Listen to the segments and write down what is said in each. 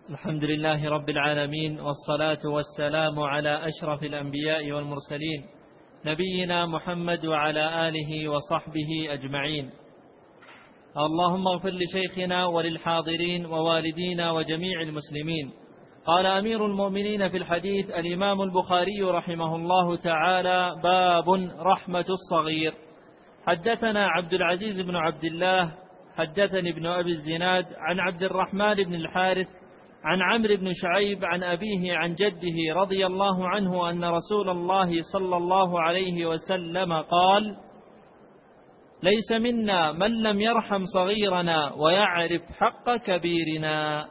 الحمد لله رب العالمين، والصلاة والسلام على أشرف الأنبياء والمرسلين، نبينا محمد وعلى آله وصحبه أجمعين. اللهم اغفر لشيخنا وللحاضرين ووالدينا وجميع المسلمين. قال أمير المؤمنين في الحديث الإمام البخاري رحمه الله تعالى: باب رحمة الصغير. حدثنا عبد العزيز بن عبد الله حدثني ابن أبي الزناد عن عبد الرحمن بن الحارث عن عمرو بن شعيب عن أبيه عن جده رضي الله عنه أن رسول الله صلى الله عليه وسلم قال: ليس منا من لم يرحم صغيرنا ويعرف حق كبيرنا.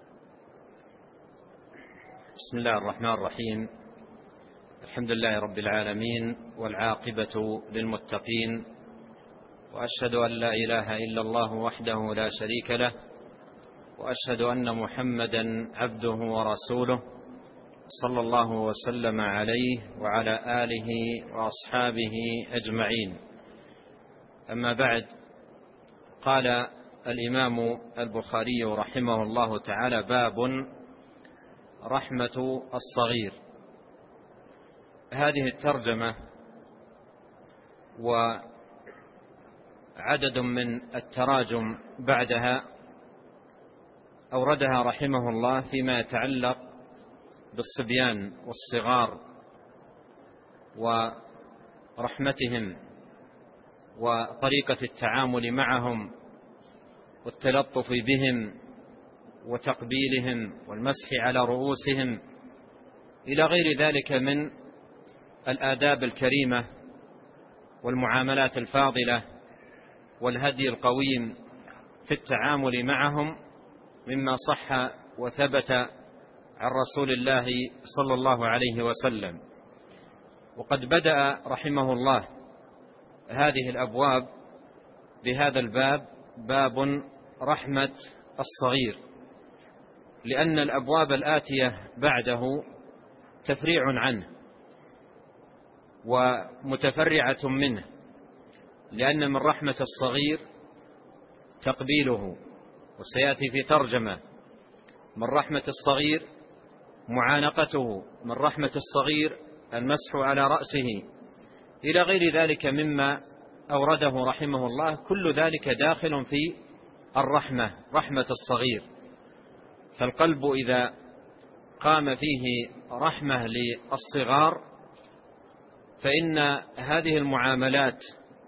بسم الله الرحمن الرحيم. الحمد لله رب العالمين، والعاقبة للمتقين، وأشهد أن لا إله إلا الله وحده لا شريك له، وأشهد أن محمدا عبده ورسوله صلى الله وسلم عليه وعلى آله وأصحابه أجمعين. أما بعد، قال الإمام البخاري رحمه الله تعالى: باب رحمة الصغير. هذه الترجمة وعدد من التراجم بعدها أوردها رحمه الله فيما يتعلق بالصبيان والصغار ورحمتهم وطريقة التعامل معهم والتلطف بهم وتقبيلهم والمسح على رؤوسهم إلى غير ذلك من الآداب الكريمة والمعاملات الفاضلة والهدي القويم في التعامل معهم، مما صح وثبت عن رسول الله صلى الله عليه وسلم. وقد بدأ رحمه الله هذه الأبواب بهذا الباب: باب رحمة الصغير، لأن الأبواب الآتية بعده تفريع عنه ومتفرعة منه، لأن من رحمة الصغير تقبيله، وسيأتي في ترجمة: من رحمة الصغير معانقته، من رحمة الصغير المسح على رأسه، إلى غير ذلك مما أورده رحمه الله. كل ذلك داخل في الرحمة، رحمة الصغير. فالقلب إذا قام فيه رحمة للصغار فإن هذه المعاملات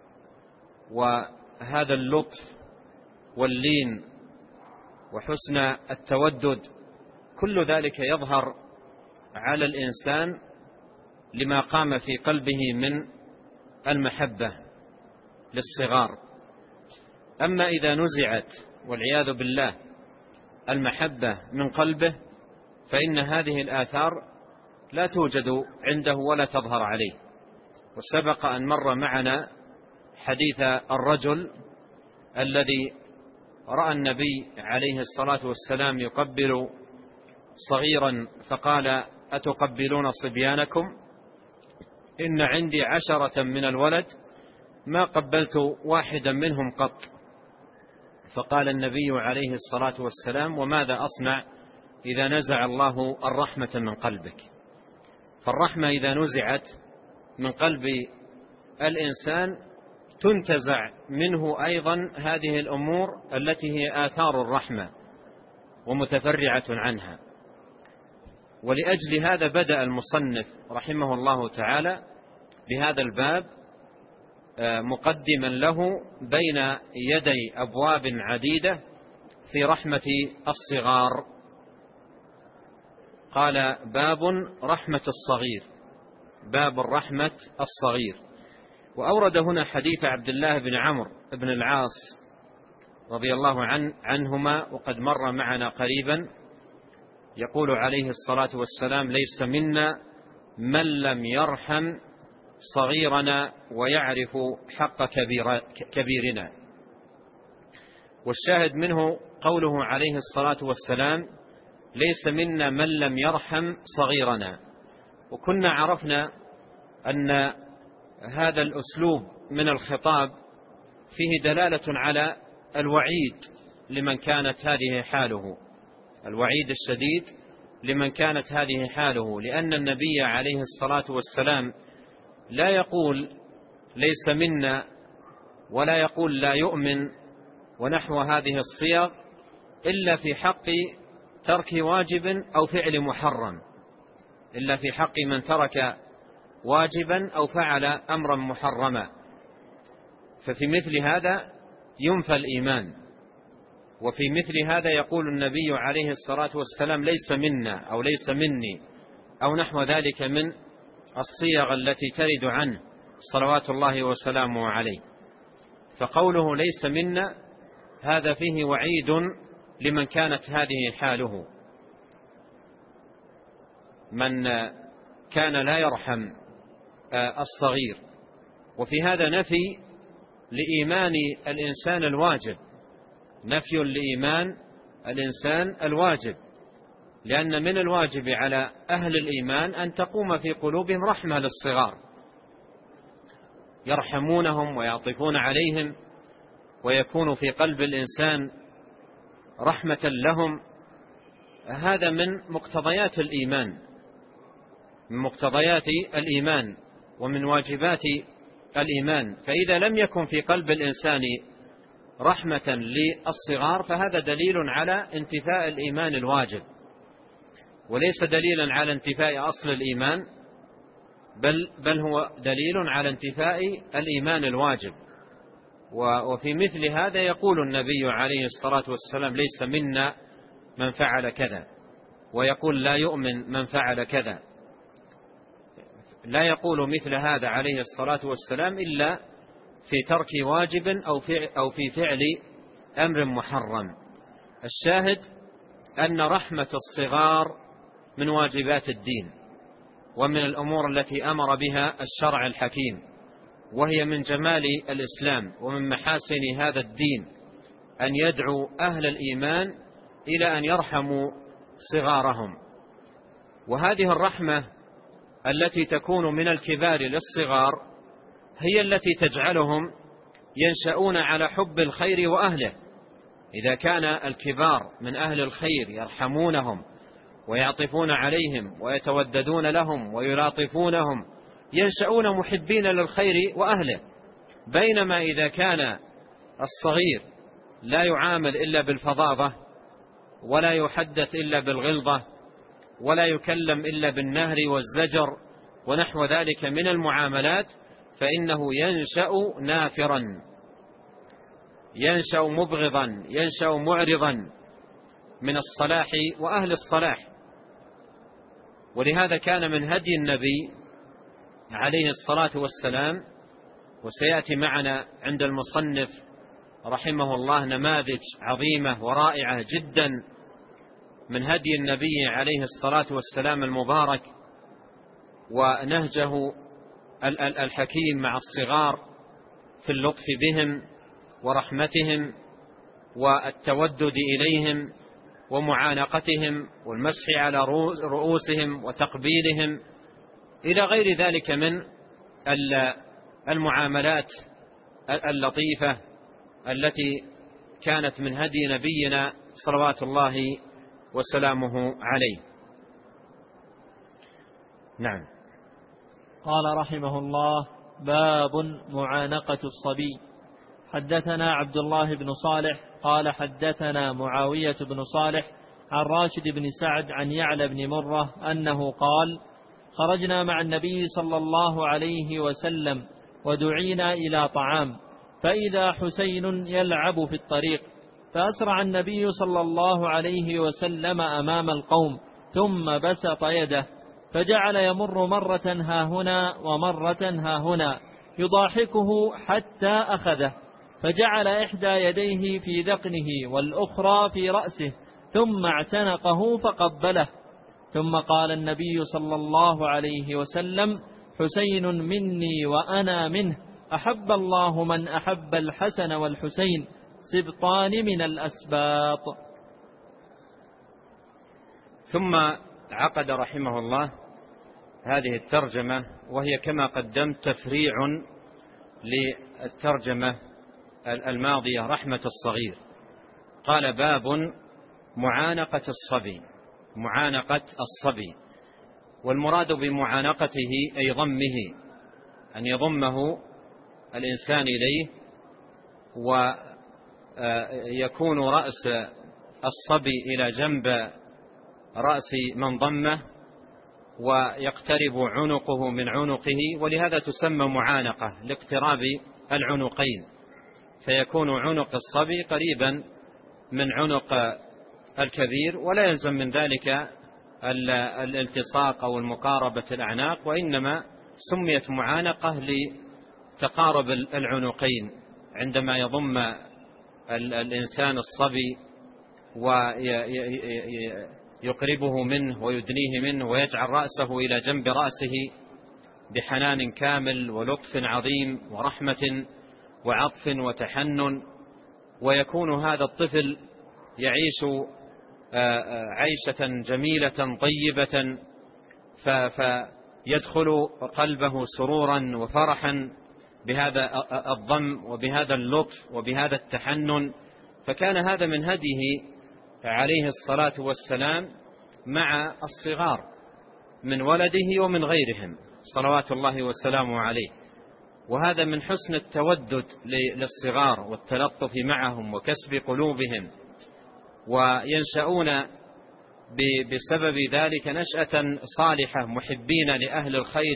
وهذا اللطف واللين وحسن التودد كل ذلك يظهر على الإنسان لما قام في قلبه من المحبة للصغار. أما إذا نزعت والعياذ بالله المحبة من قلبه فإن هذه الآثار لا توجد عنده ولا تظهر عليه. وسبق أن مر معنا حديث الرجل الذي رأى النبي عليه الصلاة والسلام يقبل صغيرا فقال: أتقبلون صبيانكم؟ إن عندي 10 من الولد ما قبلت واحدا منهم قط. فقال النبي عليه الصلاة والسلام: وماذا أصنع إذا نزع الله الرحمة من قلبك؟ فالرحمة إذا نزعت من قلب الإنسان تنتزع منه أيضا هذه الأمور التي هي آثار الرحمة ومتفرعة عنها. ولأجل هذا بدأ المصنف رحمه الله تعالى بهذا الباب مقدما له بين يدي أبواب عديدة في رحمة الصغار. قال: باب رحمة الصغير، باب الرحمة الصغير. وأورد هنا حديث عبد الله بن عمرو بن العاص رضي الله عنهما، وقد مر معنا قريبا. يقول عليه الصلاة والسلام: ليس منا من لم يرحم صغيرنا ويعرف حق كبيرنا. والشاهد منه قوله عليه الصلاة والسلام: ليس منا من لم يرحم صغيرنا. وكنا عرفنا أن هذا الأسلوب من الخطاب فيه دلالة على الوعيد لمن كانت هذه حاله، الوعيد الشديد لمن كانت هذه حاله، لأن النبي عليه الصلاة والسلام لا يقول ليس منا ولا يقول لا يؤمن ونحو هذه الصيغ إلا في حق ترك واجب أو فعل محرم، إلا في حق من ترك واجبا أو فعل أمرا محرما. ففي مثل هذا ينفى الإيمان، وفي مثل هذا يقول النبي عليه الصلاة والسلام ليس منا أو ليس مني أو نحو ذلك من الصيغ التي ترد عنه صلوات الله وسلامه عليه. فقوله ليس منا هذا فيه وعيد لمن كانت هذه حاله، من كان لا يرحم الصغير. وفي هذا نفي لإيمان الإنسان الواجب، نفي لإيمان الإنسان الواجب، لأن من الواجب على أهل الإيمان أن تقوم في قلوبهم رحمة للصغار، يرحمونهم ويعطفون عليهم، ويكون في قلب الإنسان رحمة لهم. هذا من مقتضيات الإيمان، من مقتضيات الإيمان ومن واجبات الإيمان. فإذا لم يكن في قلب الإنسان رحمة للصغار فهذا دليل على انتفاء الإيمان الواجب، وليس دليلا على انتفاء أصل الإيمان، بل هو دليل على انتفاء الإيمان الواجب. وفي مثل هذا يقول النبي عليه الصلاة والسلام ليس منا من فعل كذا، ويقول لا يؤمن من فعل كذا. لا يقول مثل هذا عليه الصلاة والسلام إلا في ترك واجب أو في فعل أمر محرم. الشاهد أن رحمة الصغار من واجبات الدين، ومن الأمور التي أمر بها الشرع الحكيم، وهي من جمال الإسلام ومن محاسن هذا الدين أن يدعو أهل الإيمان إلى أن يرحموا صغارهم. وهذه الرحمة التي تكون من الكبار للصغار هي التي تجعلهم ينشأون على حب الخير وأهله. إذا كان الكبار من أهل الخير يرحمونهم ويعطفون عليهم ويتوددون لهم ويلاطفونهم، ينشأون محبين للخير وأهله. بينما إذا كان الصغير لا يعامل إلا بالفظاظة، ولا يحدث إلا بالغلظة، ولا يكلم إلا بالنهر والزجر ونحو ذلك من المعاملات، فإنه ينشأ نافرا، ينشأ مبغضا، ينشأ معرضا من الصلاح وأهل الصلاح. ولهذا كان من هدي النبي عليه الصلاة والسلام، وسيأتي معنا عند المصنف رحمه الله نماذج عظيمة ورائعة جدا من هدي النبي عليه الصلاة والسلام المبارك، ونهجه الحكيم مع الصغار في اللطف بهم ورحمتهم والتودد إليهم ومعانقتهم والمسح على رؤوسهم وتقبيلهم إلى غير ذلك من المعاملات اللطيفة التي كانت من هدي نبينا صلوات الله وسلامه عليه. نعم. قال رحمه الله: باب معانقة الصبي. حدثنا عبد الله بن صالح قال حدثنا معاوية بن صالح عن راشد بن سعد عن يعلى بن مرة أنه قال: خرجنا مع النبي صلى الله عليه وسلم ودعينا إلى طعام، فإذا حسين يلعب في الطريق، فأسرع النبي صلى الله عليه وسلم أمام القوم، ثم بسط يده، فجعل يمر مرة هاهنا ومرة هاهنا يضاحكه حتى أخذه، فجعل إحدى يديه في ذقنه والأخرى في رأسه، ثم اعتنقه فقبله. ثم قال النبي صلى الله عليه وسلم: حسين مني وأنا منه، أحب الله من أحب الحسن والحسين، سبطان من الأسباط. ثم عقد رحمه الله هذه الترجمة، وهي كما قدمت تفريع للترجمة الماضية رحمة الصغير. قال: باب معانقة الصبي، معانقة الصبي. والمراد بمعانقته أي ضمه، أن يضمه الإنسان إليه، ويكون رأس الصبي إلى جنب رأس من ضمه، ويقترب عنقه من عنقه، ولهذا تسمى معانقة لاقتراب العنقين، فيكون عنق الصبي قريبا من عنق الكبير، ولا يلزم من ذلك الالتصاق أو المقاربة الأعناق، وإنما سميت معانقة لتقارب العنقين عندما يضم الإنسان الصبي ويقربه منه ويدنيه منه، ويجعل رأسه إلى جنب رأسه بحنان كامل ولطف عظيم ورحمة وعطف وتحنن، ويكون هذا الطفل يعيش عيشة جميلة طيبة، فيدخل قلبه سرورا وفرحا بهذا الضم وبهذا اللطف وبهذا التحنن. فكان هذا من هديه عليه الصلاة والسلام مع الصغار من ولده ومن غيرهم صلوات الله والسلام عليه، وهذا من حسن التودد للصغار والتلطف معهم وكسب قلوبهم، وينشأون بسبب ذلك نشأة صالحة، محبين لأهل الخير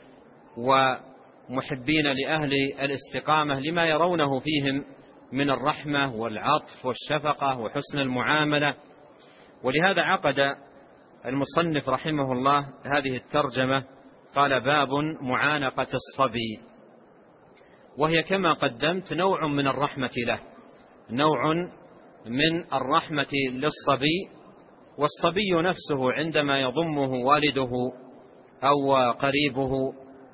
ومحبين لأهل الاستقامة لما يرونه فيهم من الرحمة والعطف والشفقة وحسن المعاملة. ولهذا عقد المصنف رحمه الله هذه الترجمة، قال: باب معانقة الصبي، وهي كما قدمت نوع من الرحمة له، نوع من الرحمة للصبي. والصبي نفسه عندما يضمه والده أو قريبه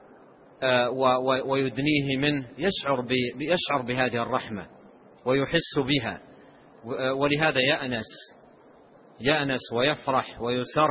ويدنيه منه يشعر بهذه الرحمة ويحس بها، ولهذا يأنس ويفرح ويسر،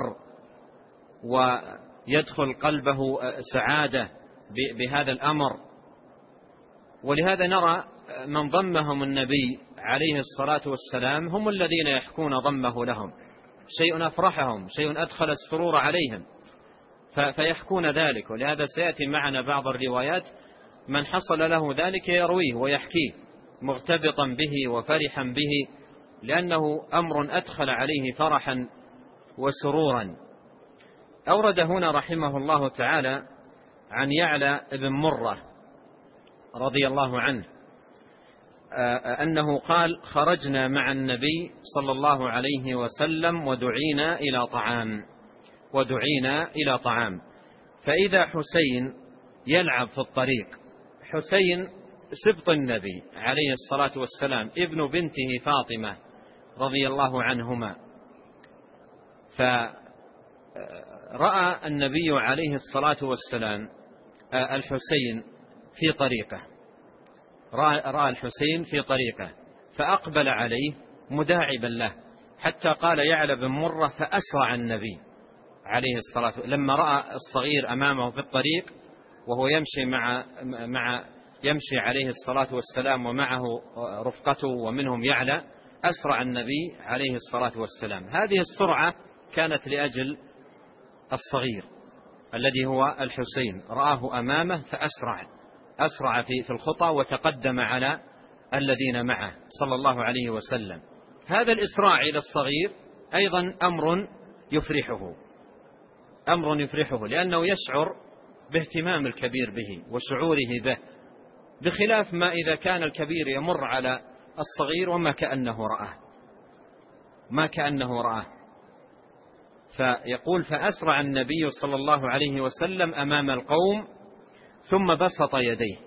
ويدخل قلبه سعادة بهذا الأمر. ولهذا نرى من ضمهم النبي عليه الصلاة والسلام هم الذين يحكون ضمه لهم، شيء أفرحهم، شيء أدخل السرور عليهم فيحكون ذلك. ولهذا سيأتي معنا بعض الروايات من حصل له ذلك يرويه ويحكيه مغتبطا به وفرحا به، لأنه أمر أدخل عليه فرحا وسرورا. أورد هنا رحمه الله تعالى عن يعلى بن مرة رضي الله عنه أنه قال: خرجنا مع النبي صلى الله عليه وسلم ودعينا إلى طعام، فإذا حسين يلعب في الطريق. حسين سبط النبي عليه الصلاة والسلام، ابن بنته فاطمة رضي الله عنهما. فرأى النبي عليه الصلاة والسلام الحسين في طريقه، رأى الحسين في طريقه فأقبل عليه مداعبا له، حتى قال يعلى بن مرة: فأسرع النبي عليه الصلاة والسلام لما رأى الصغير أمامه في الطريق وهو يمشي عليه الصلاة والسلام ومعه رفقته ومنهم يعلى، أسرع النبي عليه الصلاة والسلام. هذه السرعة كانت لأجل الصغير الذي هو الحسين، رآه أمامه فأسرع في الخطى وتقدم على الذين معه صلى الله عليه وسلم. هذا الإسراع إلى الصغير أيضا أمر يفرحه لأنه يشعر باهتمام الكبير به وشعوره به، بخلاف ما إذا كان الكبير يمر على الصغير وما كأنه رآه. فيقول: فأسرع النبي صلى الله عليه وسلم أمام القوم ثم بسط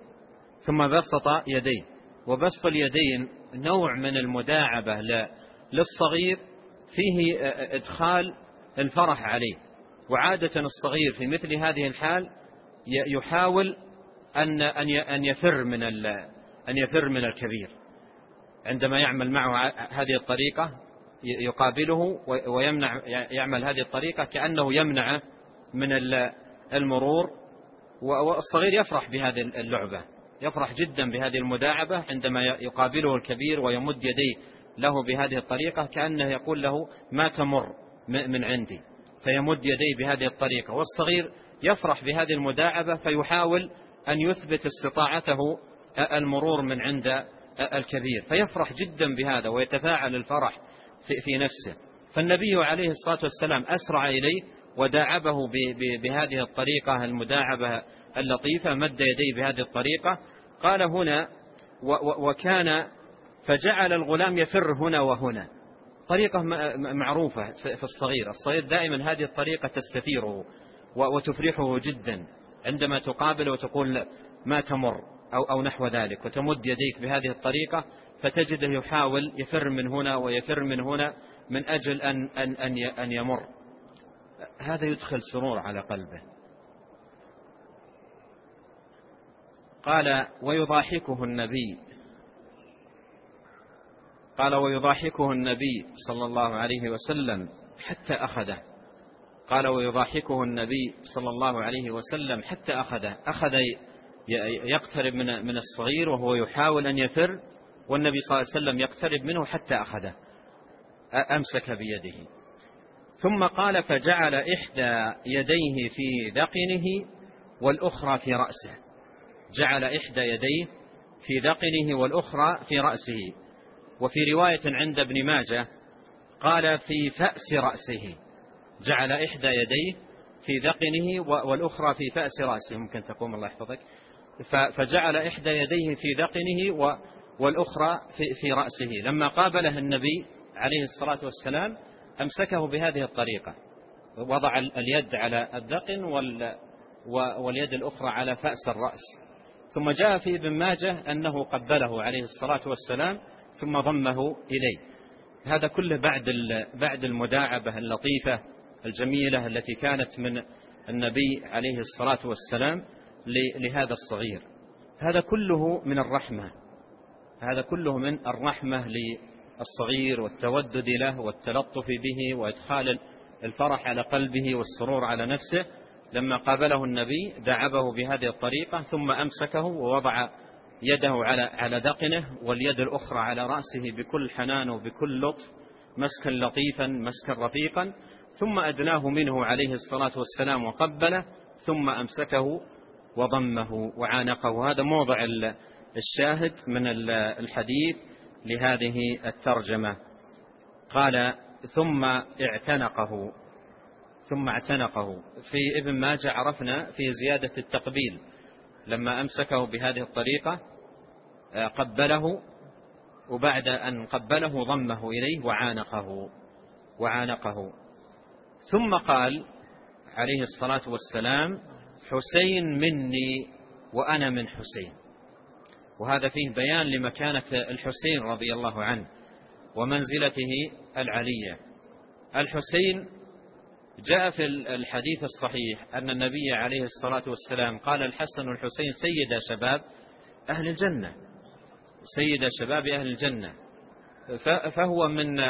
يديه. وبسط اليدين نوع من المداعبة للصغير فيه إدخال الفرح عليه، وعادة الصغير في مثل هذه الحال يحاول أن يفر من الكبير عندما يعمل معه هذه الطريقة، يقابله يعمل هذه الطريقة كأنه يمنعه من المرور. والصغير يفرح بهذه اللعبة، يفرح جدا بهذه المداعبة عندما يقابله الكبير ويمد يديه له بهذه الطريقة كأنه يقول له ما تمر من عندي، فيمد يديه بهذه الطريقة. والصغير يفرح بهذه المداعبة فيحاول أن يثبت استطاعته المرور من عند الكبير، فيفرح جدا بهذا ويتفاعل الفرح في نفسه. فالنبي عليه الصلاة والسلام أسرع إليه وداعبه بهذه الطريقة المداعبة اللطيفة، مد يديه بهذه الطريقة. قال هنا وكان فجعل الغلام يفر هنا وهنا، طريقة معروفة في الصغير دائما هذه الطريقة تستثيره وتفرحه جدا عندما تقابل وتقول ما تمر أو نحو ذلك، وتمد يديك بهذه الطريقة فتجده يحاول يفر من هنا ويفر من هنا من أجل أن يمر. هذا يدخل سرور على قلبه. قال ويضاحكه النبي صلى الله عليه وسلم حتى أخذه. قال ويضاحكه النبي صلى الله عليه وسلم حتى أخذ يقترب من الصغير وهو يحاول أن يفر، والنبي صلى الله عليه وسلم يقترب منه حتى أخذه، أمسك بيده. ثم قال فجعل إحدى يديه في ذقنه والأخرى في رأسه. جعل إحدى يديه في ذقنه والأخرى في رأسه. وفي رواية عند ابن ماجه قال في فأس رأسه. جعل إحدى يديه في ذقنه والأخرى في فأس رأسه. ممكن تقوم الله يحفظك. فجعل إحدى يديه في ذقنه والأخرى في رأسه. لما قابله النبي عليه الصلاة والسلام أمسكه بهذه الطريقة، وضع اليد على الذقن واليد الأخرى على فأس الرأس. ثم جاء في ابن ماجه أنه قبله عليه الصلاة والسلام ثم ضمه إليه. هذا كله بعد المداعبة اللطيفة الجميلة التي كانت من النبي عليه الصلاة والسلام لهذا الصغير. هذا كله من الرحمة، هذا كله من الرحمة للصغير والتودد له والتلطف به وإدخال الفرح على قلبه والسرور على نفسه. لما قابله النبي دعبه بهذه الطريقة ثم أمسكه ووضع يده على ذقنه واليد الأخرى على رأسه بكل حنان وبكل لطف، مسكا لطيفا مسكا رفيقا، ثم أدناه منه عليه الصلاة والسلام وقبله، ثم أمسكه وضمه وعانقه. هذا موضع الشاهد من الحديث لهذه الترجمة. قال ثم اعتنقه. في ابن ماجه عرفنا في زيادة التقبيل، لما أمسكه بهذه الطريقة قبله، وبعد أن قبله ضمه إليه وعانقه. ثم قال عليه الصلاة والسلام حسين مني وأنا من حسين. وهذا فيه بيان لمكانة الحسين رضي الله عنه ومنزلته العلية. الحسين جاء في الحديث الصحيح أن النبي عليه الصلاة والسلام قال الحسن والحسين سيد شباب أهل الجنة، فهو من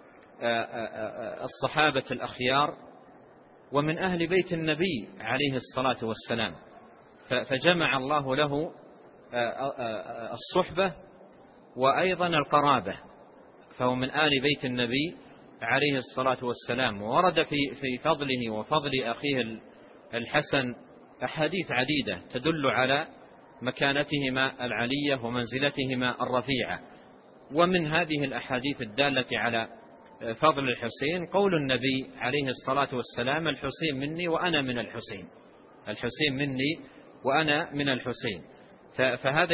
الصحابة الأخيار ومن أهل بيت النبي عليه الصلاة والسلام، فجمع الله له الصحبة وأيضا القرابة، فهو من آل بيت النبي عليه الصلاة والسلام. وورد في فضله وفضل أخيه الحسن أحاديث عديدة تدل على مكانتهما العلية ومنزلتهما الرفيعة. ومن هذه الأحاديث الدالة على فضل الحسين قول النبي عليه الصلاة والسلام الحسين مني وأنا من الحسين، الحسين مني وأنا من الحسين. فهذا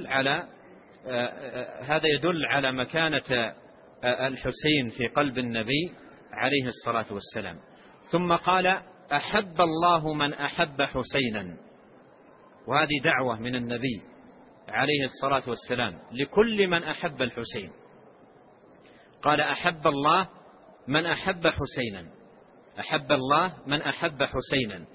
يدل على مكانة الحسين في قلب النبي عليه الصلاة والسلام. ثم قال أحب الله من أحب حسينا، وهذه دعوة من النبي عليه الصلاة والسلام لكل من أحب الحسين. قال أحب الله من أحب حسينا، أحب الله من أحب حسينا.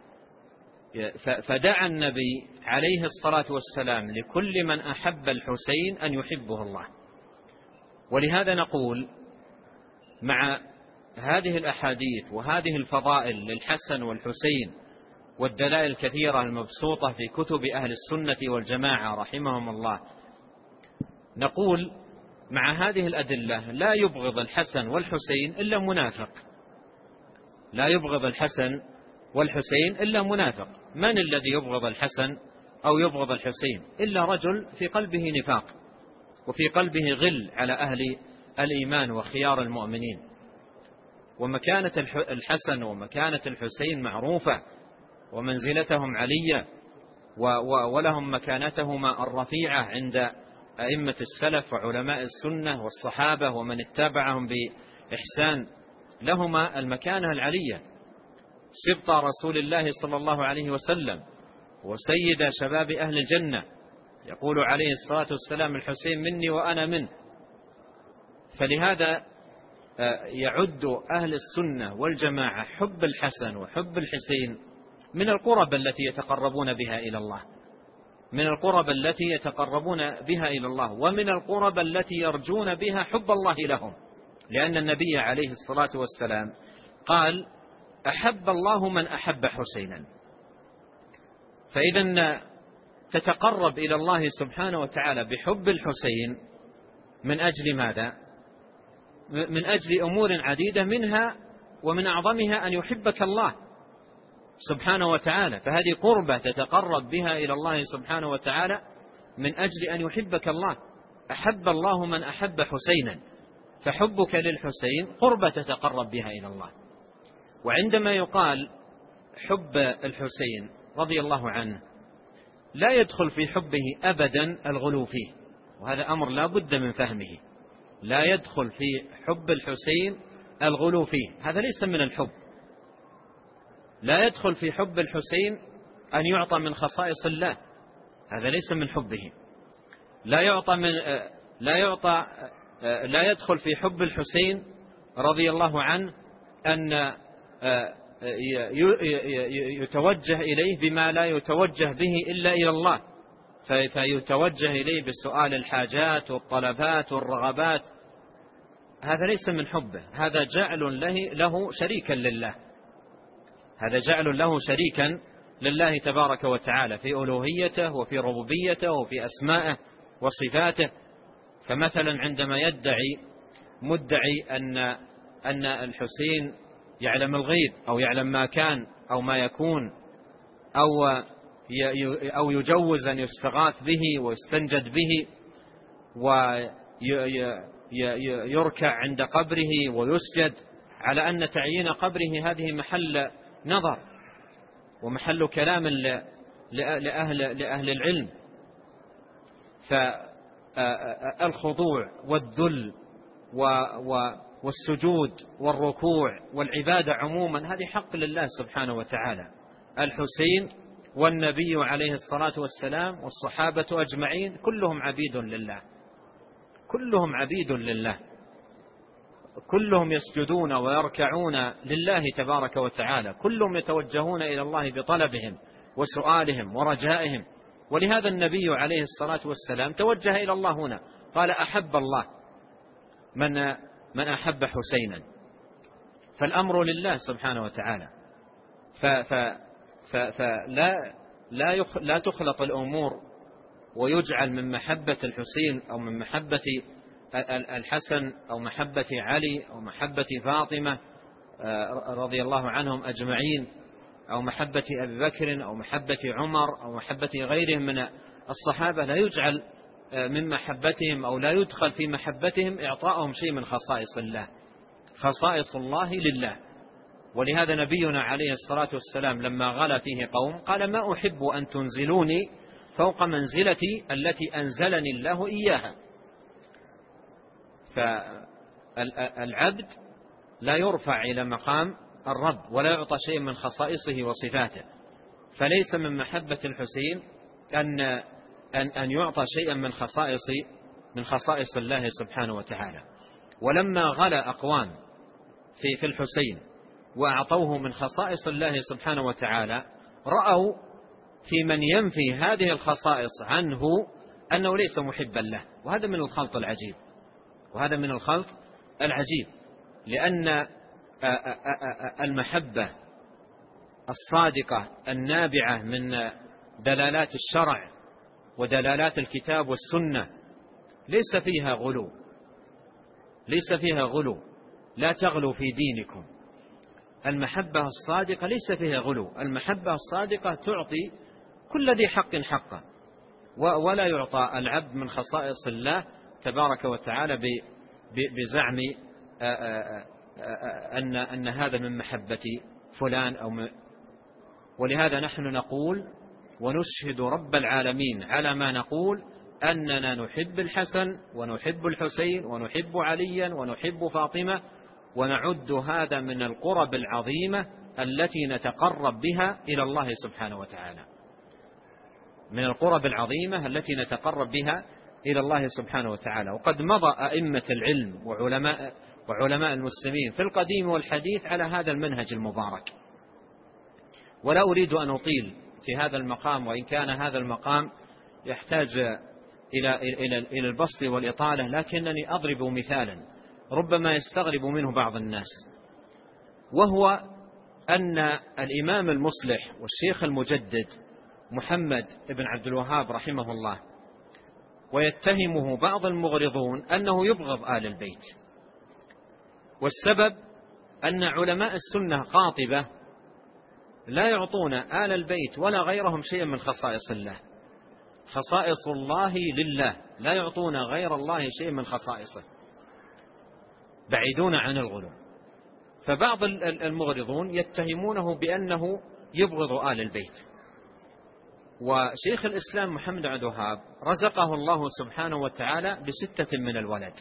فدعا النبي عليه الصلاة والسلام لكل من أحب الحسين أن يحبه الله. ولهذا نقول مع هذه الأحاديث وهذه الفضائل للحسن والحسين والدلائل الكثيرة المبسوطة في كتب أهل السنة والجماعة رحمهم الله، نقول مع هذه الأدلة لا يبغض الحسن والحسين إلا منافق، لا يبغض الحسن والحسين إلا منافق. من الذي يبغض الحسن أو يبغض الحسين؟ إلا رجل في قلبه نفاق وفي قلبه غل على أهل الإيمان وخيار المؤمنين. ومكانة الحسن ومكانة الحسين معروفة، ومنزلتهم علية، ولهم مكانتهما الرفيعة عند أئمة السلف وعلماء السنة والصحابة ومن اتبعهم بإحسان، لهما المكانة العلية. سبط رسول الله صلى الله عليه وسلم وسيد شباب أهل الجنة، يقول عليه الصلاة والسلام: الحسين مني وأنا منه. فلهذا يعد أهل السنة والجماعة حب الحسن وحب الحسين من القرب التي يتقربون بها إلى الله، من القرب التي يتقربون بها إلى الله، ومن القرب التي يرجون بها حب الله لهم، لأن النبي عليه الصلاة والسلام قال: أحب الله من أحب حسينا. فإذا تتقرب إلى الله سبحانه وتعالى بحب الحسين من أجل ماذا؟ من أجل أمور عديدة، منها ومن أعظمها أن يحبك الله سبحانه وتعالى. فهذه قربة تتقرب بها إلى الله سبحانه وتعالى من أجل أن يحبك الله. أحب الله من أحب حسينا، فحبك للحسين قربة تتقرب بها إلى الله. وعندما يقال حب الحسين رضي الله عنه، لا يدخل في حبه أبدا الغلو فيه، وهذا أمر لا بد من فهمه. لا يدخل في حب الحسين الغلو فيه، هذا ليس من الحب. لا يدخل في حب الحسين أن يعطى من خصائص الله، هذا ليس من حبه. لا يدخل في حب الحسين رضي الله عنه أن يتوجه إليه بما لا يتوجه به إلا إلى الله، فيتوجه إليه بسؤال الحاجات والطلبات والرغبات، هذا ليس من حبه. هذا جعل له شريكا لله، هذا جعل له شريكا لله تبارك وتعالى في ألوهيته وفي ربوبيته وفي أسمائه وصفاته. فمثلا عندما يدعي مدعي أن الحسين يعلم الغيب أو يعلم ما كان أو ما يكون، أو يجوز أن يستغاث به ويستنجد به ويركع عند قبره ويسجد، على أن تعيين قبره هذه محل نظر ومحل كلام لأهل العلم. فالخضوع والذل والسجود والركوع والعبادة عموما هذه حق لله سبحانه وتعالى. الحسين والنبي عليه الصلاة والسلام والصحابة أجمعين كلهم عبيد لله، كلهم عبيد لله، كلهم يسجدون ويركعون لله تبارك وتعالى، كلهم يتوجهون إلى الله بطلبهم وسؤالهم ورجائهم. ولهذا النبي عليه الصلاة والسلام توجه إلى الله هنا، قال: أحب الله من أحب حسينا. فالأمر لله سبحانه وتعالى. لا تخلط الأمور ويجعل من محبة الحسين أو من محبة الحسن أو محبة علي أو محبة فاطمة رضي الله عنهم أجمعين أو محبة أبي بكر أو محبة عمر أو محبة غيرهم من الصحابة، لا يجعل من محبتهم أو لا يدخل في محبتهم إعطاءهم شيء من خصائص الله. خصائص الله لله. ولهذا نبينا عليه الصلاة والسلام لما غلا فيه قوم قال: ما أحب أن تنزلوني فوق منزلتي التي أنزلني الله إياها. فالعبد لا يرفع إلى مقام الرب ولا يعطى شيء من خصائصه وصفاته. فليس من محبة الحسين أن يعطى شيئا من خصائص الله سبحانه وتعالى. ولما غلا أقوام في الحسين وأعطوه من خصائص الله سبحانه وتعالى، رأوا في من ينفي هذه الخصائص عنه أنه ليس محبا له. وهذا من الخلط العجيب، وهذا من الخلط العجيب، لأن المحبة الصادقة النابعة من دلالات الشرع ودلالات الكتاب والسنة ليس فيها غلو ليس فيها غلو، لا تغلو في دينكم. المحبة الصادقة ليس فيها غلو، المحبة الصادقة تعطي كل ذي حق حقه، ولا يعطى العبد من خصائص الله تبارك وتعالى بزعم أن هذا من محبة فلان ولهذا نحن نقول ونشهد رب العالمين على ما نقول أننا نحب الحسن ونحب الحسين ونحب عليا ونحب فاطمة، ونعد هذا من القرب العظيمة التي نتقرب بها إلى الله سبحانه وتعالى، من القرب العظيمة التي نتقرب بها إلى الله سبحانه وتعالى. وقد مضى أئمة العلم وعلماء المسلمين في القديم والحديث على هذا المنهج المبارك. ولا أريد أن أطيل في هذا المقام، وإن كان هذا المقام يحتاج إلى البسط والإطالة، لكنني أضرب مثالا ربما يستغرب منه بعض الناس، وهو أن الإمام المصلح والشيخ المجدد محمد بن عبد الوهاب رحمه الله ويتهمه بعض المغرضون أنه يبغض آل البيت، والسبب أن علماء السنة قاطبة لا يعطون آل البيت ولا غيرهم شيئا من خصائص الله، خصائص الله لله، لا يعطون غير الله شيئا من خصائصه، بعيدون عن الغلو. فبعض المغرضون يتهمونه بأنه يبغض آل البيت. وشيخ الإسلام محمد بن عبد الوهاب رزقه الله سبحانه وتعالى ب6 من الولد،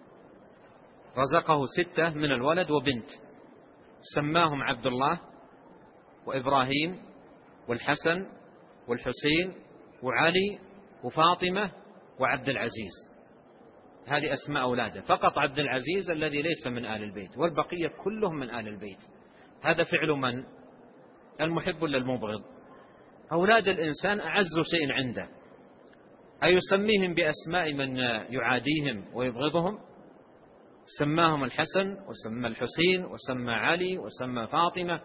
رزقه 6 من الولد وبنت، سماهم عبد الله وإبراهيم والحسن والحسين وعلي وفاطمة وعبد العزيز، هذه أسماء أولاده. فقط عبد العزيز الذي ليس من آل البيت، والبقية كلهم من آل البيت. هذا فعل من؟ المحب ولا المبغض؟ أولاد الإنسان أعز شيء عنده، أيسميهم بأسماء من يعاديهم ويبغضهم؟ سماهم الحسن وسمى الحسين وسمى علي وسمى فاطمة،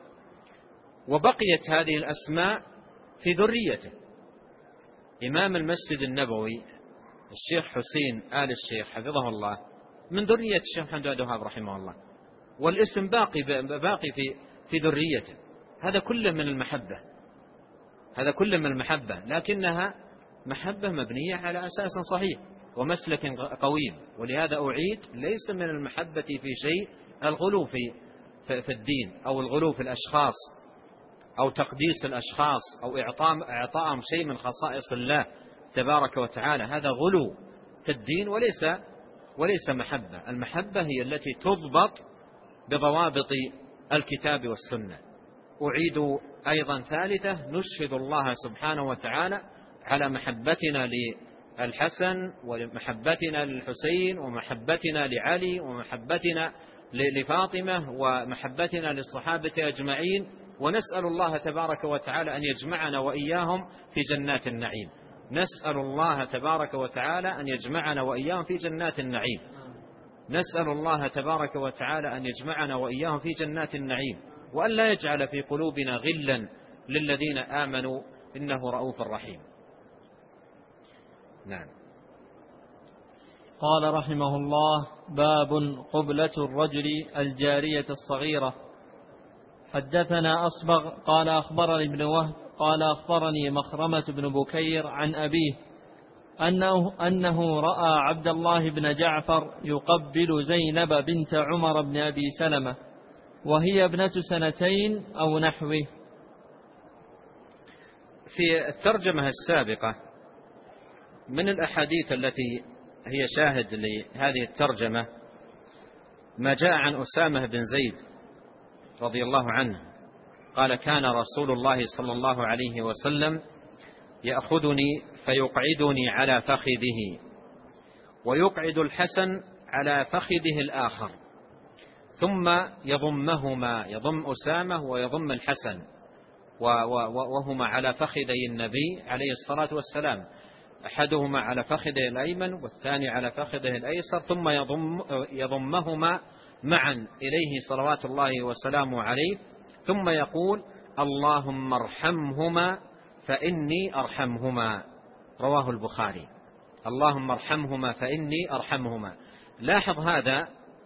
وبقيت هذه الأسماء في ذريته. إمام المسجد النبوي الشيخ حسين آل الشيخ حفظه الله من ذرية الشيخ محمد بن عبد الوهاب رحمه الله، والاسم باقي في ذريته. هذا كله من المحبة، هذا كله من المحبة، لكنها محبة مبنية على أساس صحيح ومسلك قويم. ولهذا أعيد، ليس من المحبة في شيء الغلو في الدين، أو الغلو في الأشخاص، أو تقديس الأشخاص، أو إعطائهم شيء من خصائص الله تبارك وتعالى. هذا غلو في الدين وليس محبة. المحبة هي التي تضبط بضوابط الكتاب والسنة. أعيد أيضا ثالثة، نشهد الله سبحانه وتعالى على محبتنا للحسن ومحبتنا للحسين ومحبتنا لعلي ومحبتنا لفاطمة ومحبتنا للصحابة أجمعين، ونسأل الله تبارك وتعالى أن يجمعنا وإياهم في جنات النعيم. نسأل الله تبارك وتعالى أن يجمعنا وإياهم في جنات النعيم. نسأل الله تبارك وتعالى أن يجمعنا وإياهم في جنات النعيم، وأن لا يجعل في قلوبنا غلا للذين آمنوا، إنه رؤوف رحيم. نعم. قال رحمه الله: باب قبلة الرجل الجارية الصغيرة. حدثنا أصبغ قال أخبرني ابن وهب قال أخبرني مخرمة بن بكير عن أبيه أنه رأى عبد الله بن جعفر يقبل زينب بنت عمر بن أبي سلمة وهي ابنة 2 أو نحوه. في الترجمة السابقة من الأحاديث التي هي شاهد لهذه الترجمة ما جاء عن أسامة بن زيد رضي الله عنه قال: كان رسول الله صلى الله عليه وسلم يأخذني فيقعدني على فخذه، ويقعد الحسن على فخذه الآخر، ثم يضمهما، يضم أسامة ويضم الحسن، وهما على فخذي النبي عليه الصلاة والسلام، أحدهما على فخذه الأيمن والثاني على فخذه الأيسر، ثم يضمهما معا إليه صلوات الله وسلامه عليه، ثم يقول: اللهم ارحمهما فإني أرحمهما. رواه البخاري. اللهم ارحمهما فإني أرحمهما. لاحظ هذا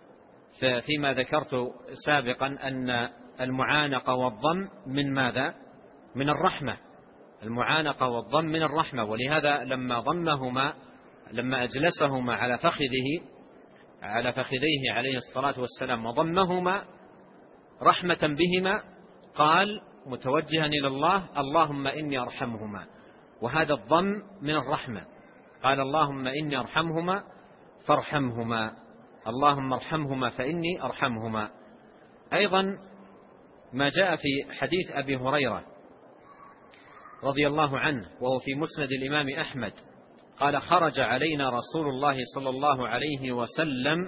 فيما ذكرت سابقا أن المعانقة والضم من ماذا؟ من الرحمة. المعانقة والضم من الرحمة، ولهذا لما أجلسهما على فخذيه عليه الصلاة والسلام وضمهما رحمة بهما قال متوجها إلى الله: اللهم إني أرحمهما. وهذا الضم من الرحمة، قال: اللهم إني أرحمهما فارحمهما، اللهم ارحمهما فإني أرحمهما. أيضا ما جاء في حديث أبي هريرة رضي الله عنه وهو في مسند الإمام أحمد قال: خرج علينا رسول الله صلى الله عليه وسلم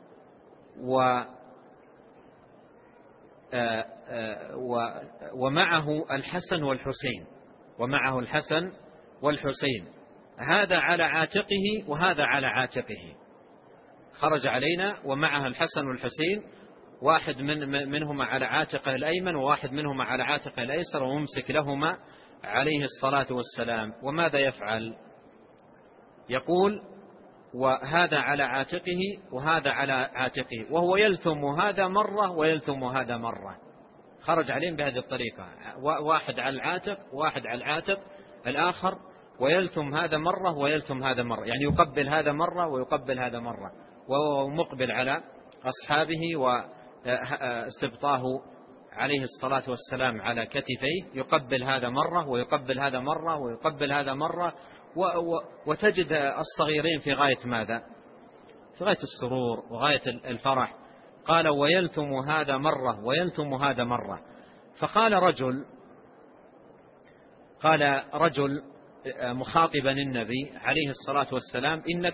ومعه الحسن والحسين، هذا على عاتقه وهذا على عاتقه. خرج علينا ومعه الحسن والحسين، واحد منهما على عاتقه الأيمن وواحد منهما على عاتقه الأيسر، وممسك لهما عليه الصلاة والسلام. وماذا يفعل؟ يقول: وهذا على عاتقه وهذا على عاتقه، وهو يلثم هذا مرة ويلثم هذا مرة. خرج عليهم بهذه الطريقة، واحد على العاتق واحد على العاتق الآخر، ويلثم هذا مرة ويلثم هذا مرة، يعني يقبل هذا مرة ويقبل هذا مرة، وهو مقبل على أصحابه واستبطاه عليه الصلاة والسلام على كتفيه، يقبل هذا مرة ويقبل هذا مرة ويقبل هذا مرة. وتجد الصغيرين في غاية ماذا؟ في غاية السرور وغاية الفرح. قال: ويلثم هذا مرة ويلثم هذا مرة. فقال رجل مخاطبا النبي عليه الصلاة والسلام: إنك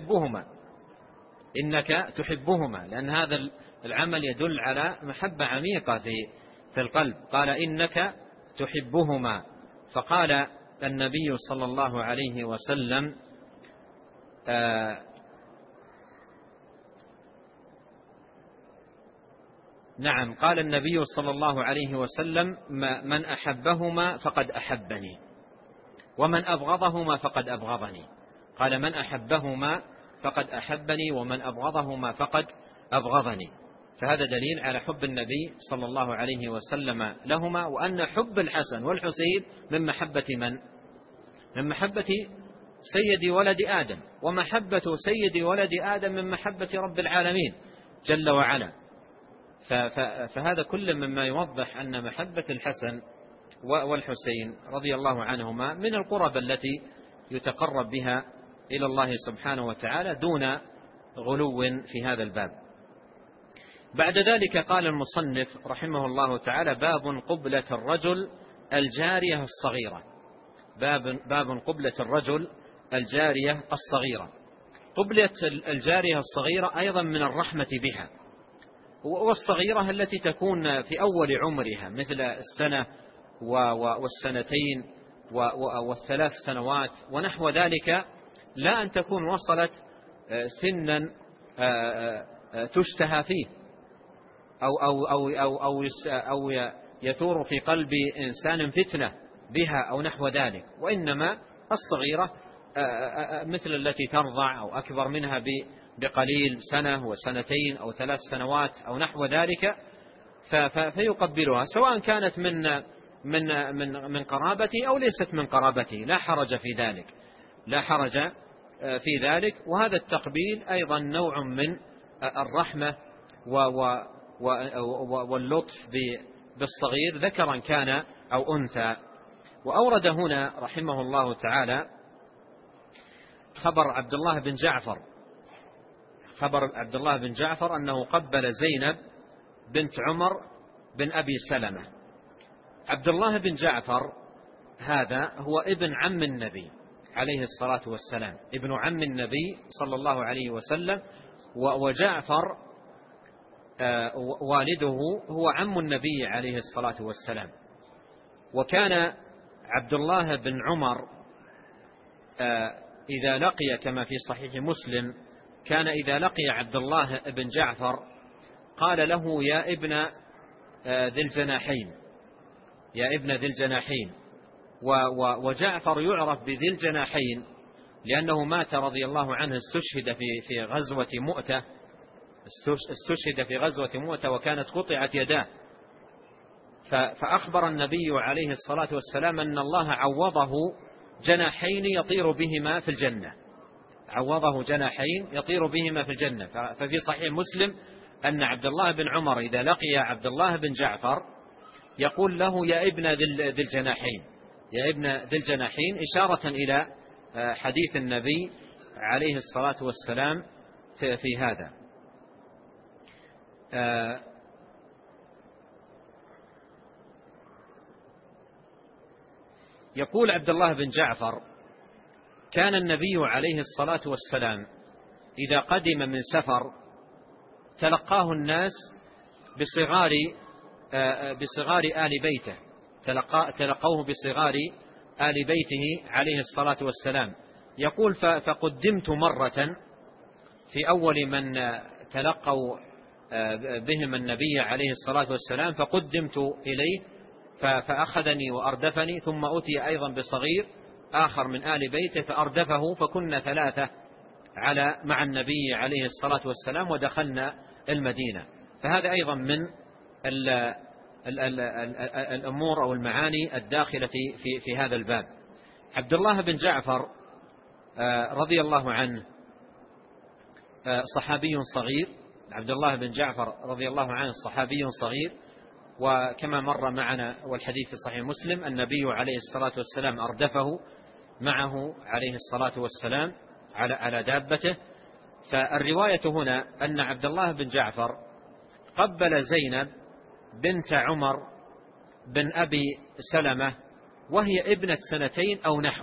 تحبهما، لأن هذا العمل يدل على محبة عميقة في القلب. قال: إنك تحبهما. فقال النبي صلى الله عليه وسلم: نعم. قال النبي صلى الله عليه وسلم: من أحبهما فقد أحبني، ومن أبغضهما فقد أبغضني. قال: من أحبهما فقد أحبني، ومن أبغضهما فقد أبغضني. فهذا دليل على حب النبي صلى الله عليه وسلم لهما، وأن حب الحسن والحسين من محبة من محبة سيد ولد آدم، ومحبة سيد ولد آدم من محبة رب العالمين جل وعلا. فهذا كل مما يوضح أن محبة الحسن والحسين رضي الله عنهما من القرب التي يتقرب بها إلى الله سبحانه وتعالى دون غلو في هذا الباب. بعد ذلك قال المصنف رحمه الله تعالى: باب قبلة الرجل الجارية الصغيرة. باب قبلة الرجل الجارية الصغيرة. قبلة الجارية الصغيرة أيضا من الرحمة بها، والصغيرة التي تكون في أول عمرها مثل السنة والسنتين والثلاث سنوات ونحو ذلك، لا أن تكون وصلت سنا تشتهى فيه أو يثور في قلب إنسان فتنة بها أو نحو ذلك، وإنما الصغيرة مثل التي ترضع أو أكبر منها بقليل، سنة وسنتين أو 3 سنوات أو نحو ذلك، فيقبلها سواء كانت من قرابته أو ليست من قرابته، لا حرج في ذلك. وهذا التقبيل أيضا نوع من الرحمة واللطف بالصغير ذكرا كان أو أنثى. وأورد هنا رحمه الله تعالى خبر عبد الله بن جعفر أنه قبل زينب بنت عمر بن أبي سلمة. عبد الله بن جعفر هذا هو ابن عم النبي عليه الصلاة والسلام، ابن عم النبي صلى الله عليه وسلم، وجعفر والده هو عم النبي عليه الصلاة والسلام. وكان عبد الله بن عمر إذا لقي كما في صحيح مسلم، كان إذا لقي عبد الله بن جعفر قال له: يا ابن ذي الجناحين. وجعفر يعرف بذي الجناحين لأنه مات رضي الله عنه، استشهد في غزوة مؤتة، استشهد في غزوة مؤتة وكانت قطعت يداه، فأخبر النبي عليه الصلاة والسلام أن الله عوضه جناحين يطير بهما في الجنة، عوضه جناحين يطير بهما في الجنة. ففي صحيح مسلم أن عبد الله بن عمر إذا لقي عبد الله بن جعفر يقول له يا ابن ذي الجناحين، يا ابن ذي الجناحين، إشارة إلى حديث النبي عليه الصلاة والسلام في هذا. يقول عبد الله بن جعفر كان النبي عليه الصلاة والسلام إذا قدم من سفر تلقاه الناس بصغار آل بيته، تلقوه بصغار آل بيته عليه الصلاة والسلام. يقول فقدمت مرة في أول من تلقوا بهم النبي عليه الصلاة والسلام، فقدمت إليه فأخذني وأردفني، ثم أتي أيضا بصغير آخر من آل بيته فأردفه، فكنا ثلاثة مع النبي عليه الصلاة والسلام ودخلنا المدينة. فهذا أيضا من الأمور أو المعاني الداخلة في هذا الباب. عبد الله بن جعفر رضي الله عنه صحابي صغير، عبد الله بن جعفر رضي الله عنه صحابي صغير، وكما مر معنا والحديث في صحيح مسلم النبي عليه الصلاة والسلام أردفه معه عليه الصلاة والسلام على دابته. فالرواية هنا أن عبد الله بن جعفر قبل زينب بنت عمر بن أبي سلمة وهي ابنة سنتين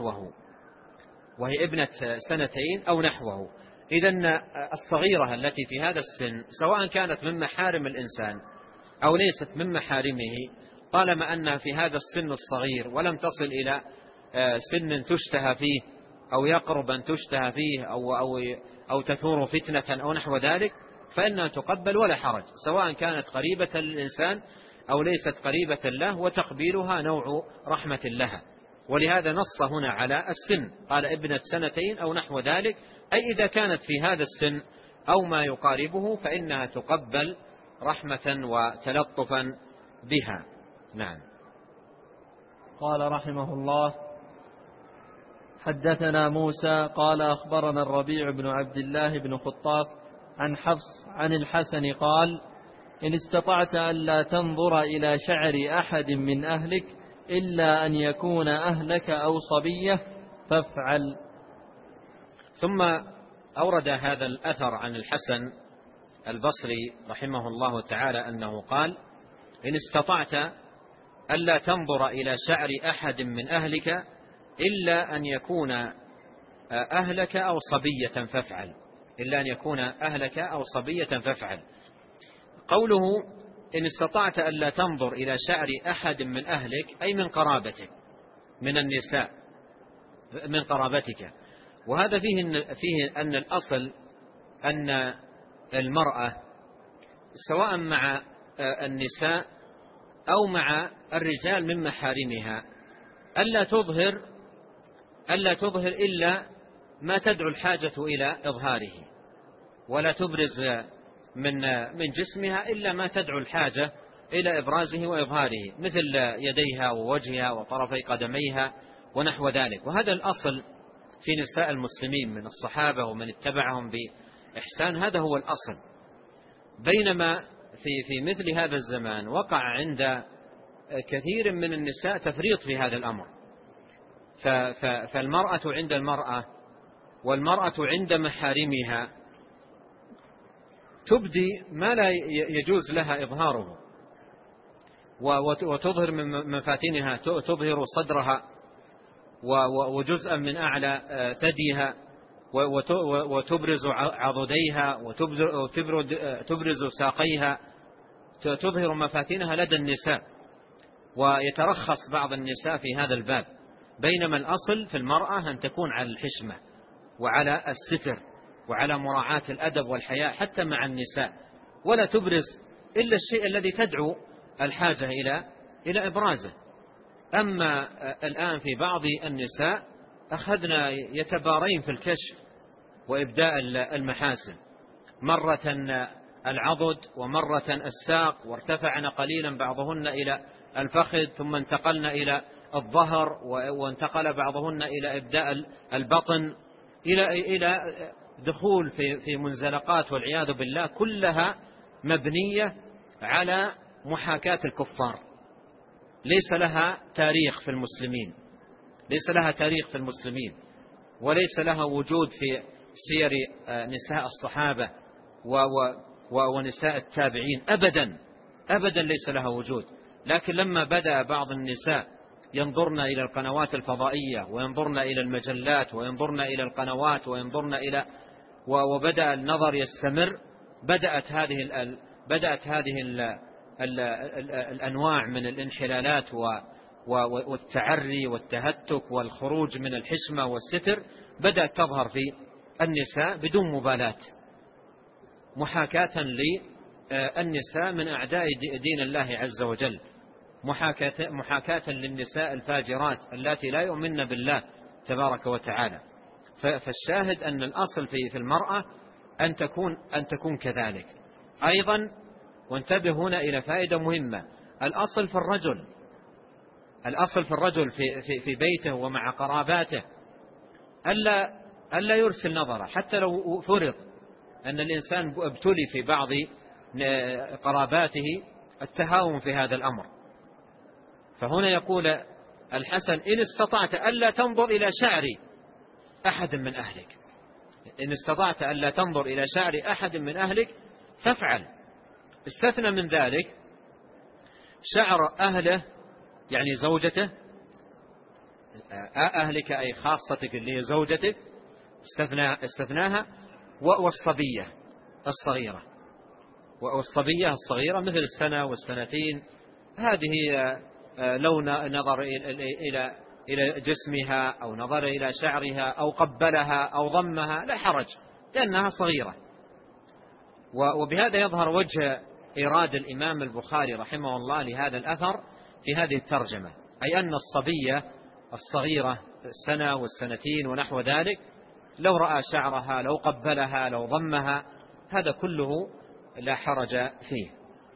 أو نحوه، إذن الصغيرة التي في هذا السن سواء كانت من محارم الإنسان أو ليست من محارمه، طالما أنها في هذا السن الصغير ولم تصل إلى سن تشتهى فيه أو يقرب أن تشتهى فيه أو تثور فتنة أو نحو ذلك، فإنها تقبل ولا حرج، سواء كانت قريبة للإنسان أو ليست قريبة له، وتقبيلها نوع رحمة لها. ولهذا نص هنا على السن، قال ابنة سنتين أو نحو ذلك، أي إذا كانت في هذا السن أو ما يقاربه فإنها تقبل رحمة وتلطفا بها. نعم. قال رحمه الله: حدثنا موسى قال أخبرنا الربيع بن عبد الله بن خطاف عن حفص عن الحسن قال: إن استطعت ألا تنظر إلى شعر أحد من أهلك إلا أن يكون أهلك أو صبية فافعل. ثم أورد هذا الأثر عن الحسن البصري رحمه الله تعالى أنه قال: إن استطعت ألا تنظر إلى شعر أحد من أهلك إلا أن يكون أهلك أو صبية فافعل، إلا أن يكون أهلك أو صبية فافعل. قوله إن استطعت ألا تنظر إلى شعر أحد من أهلك أي من قرابتك، من النساء من قرابتك. وهذا فيه أن الأصل أن المرأة سواء مع النساء أو مع الرجال من محارمها ألا تظهر إلا ما تدعو الحاجة إلى إظهاره، ولا تبرز من جسمها إلا ما تدعو الحاجة إلى إبرازه وإظهاره، مثل يديها ووجهها وطرفي قدميها ونحو ذلك. وهذا الأصل في نساء المسلمين من الصحابة ومن اتبعهم بإحسان، هذا هو الأصل. بينما في مثل هذا الزمان وقع عند كثير من النساء تفريط في هذا الأمر، فالمرأة عند المرأة والمرأة عند محارمها تبدي ما لا يجوز لها إظهاره، وتظهر من مفاتنها، تظهر صدرها وجزءا من أعلى ثديها، وتبرز عضديها، وتبرز ساقيها، تظهر مفاتنها لدى النساء، ويترخص بعض النساء في هذا الباب. بينما الأصل في المرأة أن تكون على الحشمة وعلى الستر وعلى مراعاة الأدب والحياء حتى مع النساء، ولا تبرز إلا الشيء الذي تدعو الحاجة إلى إبرازه. أما الآن في بعض النساء أخذنا يتبارين في الكشف وإبداء المحاسن، مرة العضد ومرة الساق، وارتفعن قليلا بعضهن إلى الفخذ، ثم انتقلن إلى الظهر، وانتقل بعضهن إلى إبداء البطن، إلى دخول في منزلقات والعياذ بالله، كلها مبنية على محاكاة الكفار، ليس لها تاريخ في المسلمين، ليس لها تاريخ في المسلمين، وليس لها وجود في سير نساء الصحابة ونساء التابعين أبدا أبدا، ليس لها وجود. لكن لما بدأ بعض النساء ينظرن إلى القنوات الفضائية، وينظرن إلى المجلات، وينظرن إلى القنوات، وينظرن إلى وبدأ النظر يستمر، بدأت هذه الأنواع من الانحلالات والتعري والتهتك والخروج من الحشمة والستر بدأت تظهر في النساء بدون مبالاة، محاكاة للنساء من أعداء دين الله عز وجل، محاكاة للنساء الفاجرات التي لا يؤمن بالله تبارك وتعالى. فالشاهد أن الأصل في المرأة أن تكون كذلك أيضا. وانتبه هنا إلى فائدة مهمة، الأصل في الرجل في بيته ومع قراباته ألا يرسل نظره، حتى لو فرض أن الإنسان ابتلي في بعض قراباته التهاون في هذا الأمر. فهنا يقول الحسن: إن استطعت ألا تنظر إلى شعر أحد من أهلك، إن استطعت ألا تنظر إلى شعر أحد من أهلك فافعل. استثنى من ذلك شعر أهله، يعني زوجته، أهلك أي خاصتك اللي هي زوجتك، استثناها، والصبية الصغيرة، مثل السنة والسنتين، هذه لو نظر إلى جسمها أو نظر إلى شعرها أو قبلها أو ضمها لا حرج، لأنها صغيرة. وبهذا يظهر وجه إيراد الإمام البخاري رحمه الله لهذا الأثر في هذه الترجمة، أي أن الصبية الصغيرة السنة والسنتين ونحو ذلك لو رأى شعرها، لو قبلها، لو ضمها، هذا كله لا حرج فيه.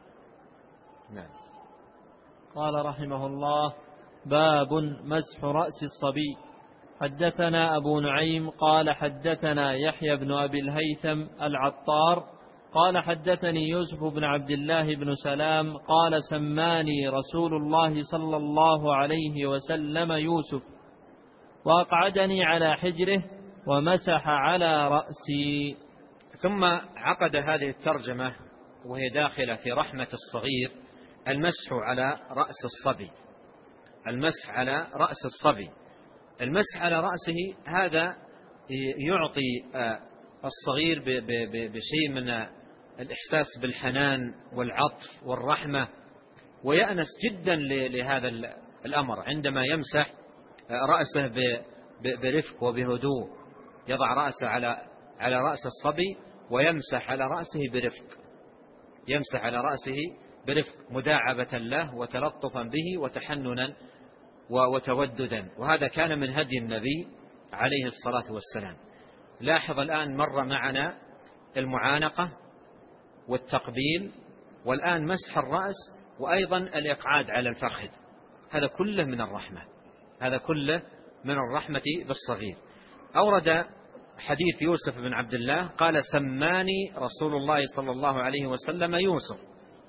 نعم. قال رحمه الله: باب مسح رأس الصبي. حدثنا أبو نعيم قال حدثنا يحيى بن أبي الهيثم العطار قال حدثني يوسف بن عبد الله بن سلام قال: سماني رسول الله صلى الله عليه وسلم يوسف، وأقعدني على حجره ومسح على رأسي. ثم عقد هذه الترجمة وهي داخلة في رحمة الصغير، المسح على رأس الصبي. المسح على رأس الصبي، المسح على رأسه هذا يعطي الصغير بشيء من الإحساس بالحنان والعطف والرحمة، ويأنس جدا لهذا الأمر عندما يمسح رأسه برفق وبهدوء، يضع رأسه على رأس الصبي ويمسح على رأسه برفق، يمسح على رأسه برفق مداعبة له وتلطفا به وتحننا وتوددا، وهذا كان من هدي النبي عليه الصلاة والسلام. لاحظ الآن مر معنا المعانقة والتقبيل، والآن مسح الرأس، وأيضا الإقعاد على الفخذ، هذا كله من الرحمة، هذا كله من الرحمة بالصغير. أورد حديث يوسف بن عبد الله قال: سماني رسول الله صلى الله عليه وسلم يوسف،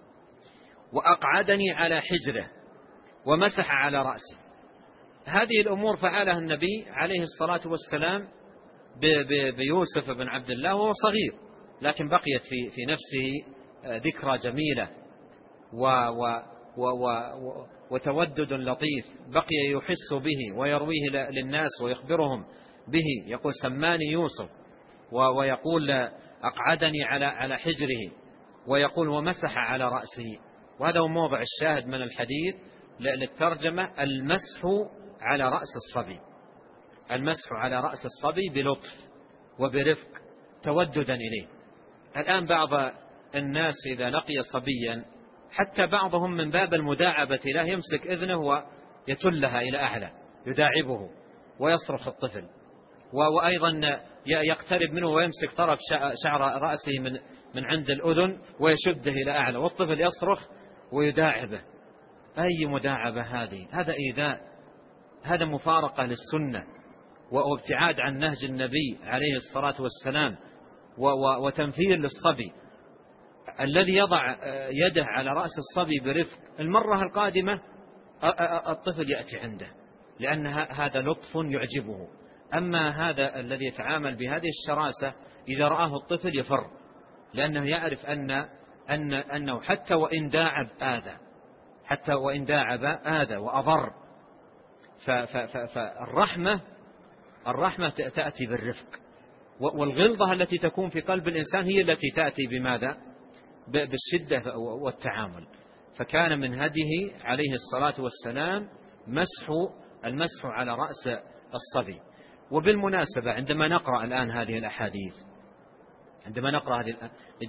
وأقعدني على حجره ومسح على رأسي. هذه الأمور فعلها النبي عليه الصلاة والسلام بيوسف بن عبد الله وهو صغير، لكن بقيت في نفسه ذكرى جميلة وتودد لطيف، بقي يحس به ويرويه للناس ويخبرهم به. يقول: سماني يوسف، ويقول: أقعدني على حجره، ويقول: ومسح على رأسه. وهذا هو موضع الشاهد من الحديث للترجمة: المسح على رأس الصبي، المسح على رأس الصبي بلطف وبرفق توددا إليه. الآن بعض الناس إذا لقي صبيا، حتى بعضهم من باب المداعبة له يمسك إذنه ويتلها إلى أعلى، يداعبه ويصرخ الطفل، وأيضا يقترب منه ويمسك طرف شعر رأسه من عند الأذن ويشده إلى أعلى، والطفل يصرخ ويداعبه. أي مداعبة هذه؟ هذا إيذاء، هذا مفارقة للسنة وابتعاد عن نهج النبي عليه الصلاة والسلام وتنفير للصبي. الذي يضع يده على رأس الصبي برفق، المرة القادمة الطفل يأتي عنده، لأن هذا لطف يعجبه. أما هذا الذي يتعامل بهذه الشراسة إذا رآه الطفل يفر، لأنه يعرف أنه حتى وإن داعب آذى وأضر. فالرحمة تأتي بالرفق، والغلظة التي تكون في قلب الإنسان هي التي تأتي بماذا؟ بالشدة والتعامل. فكان من هديه عليه الصلاة والسلام المسح على رأس الصبي. وبالمناسبة عندما نقرأ الآن هذه الأحاديث، عندما نقرأ هذه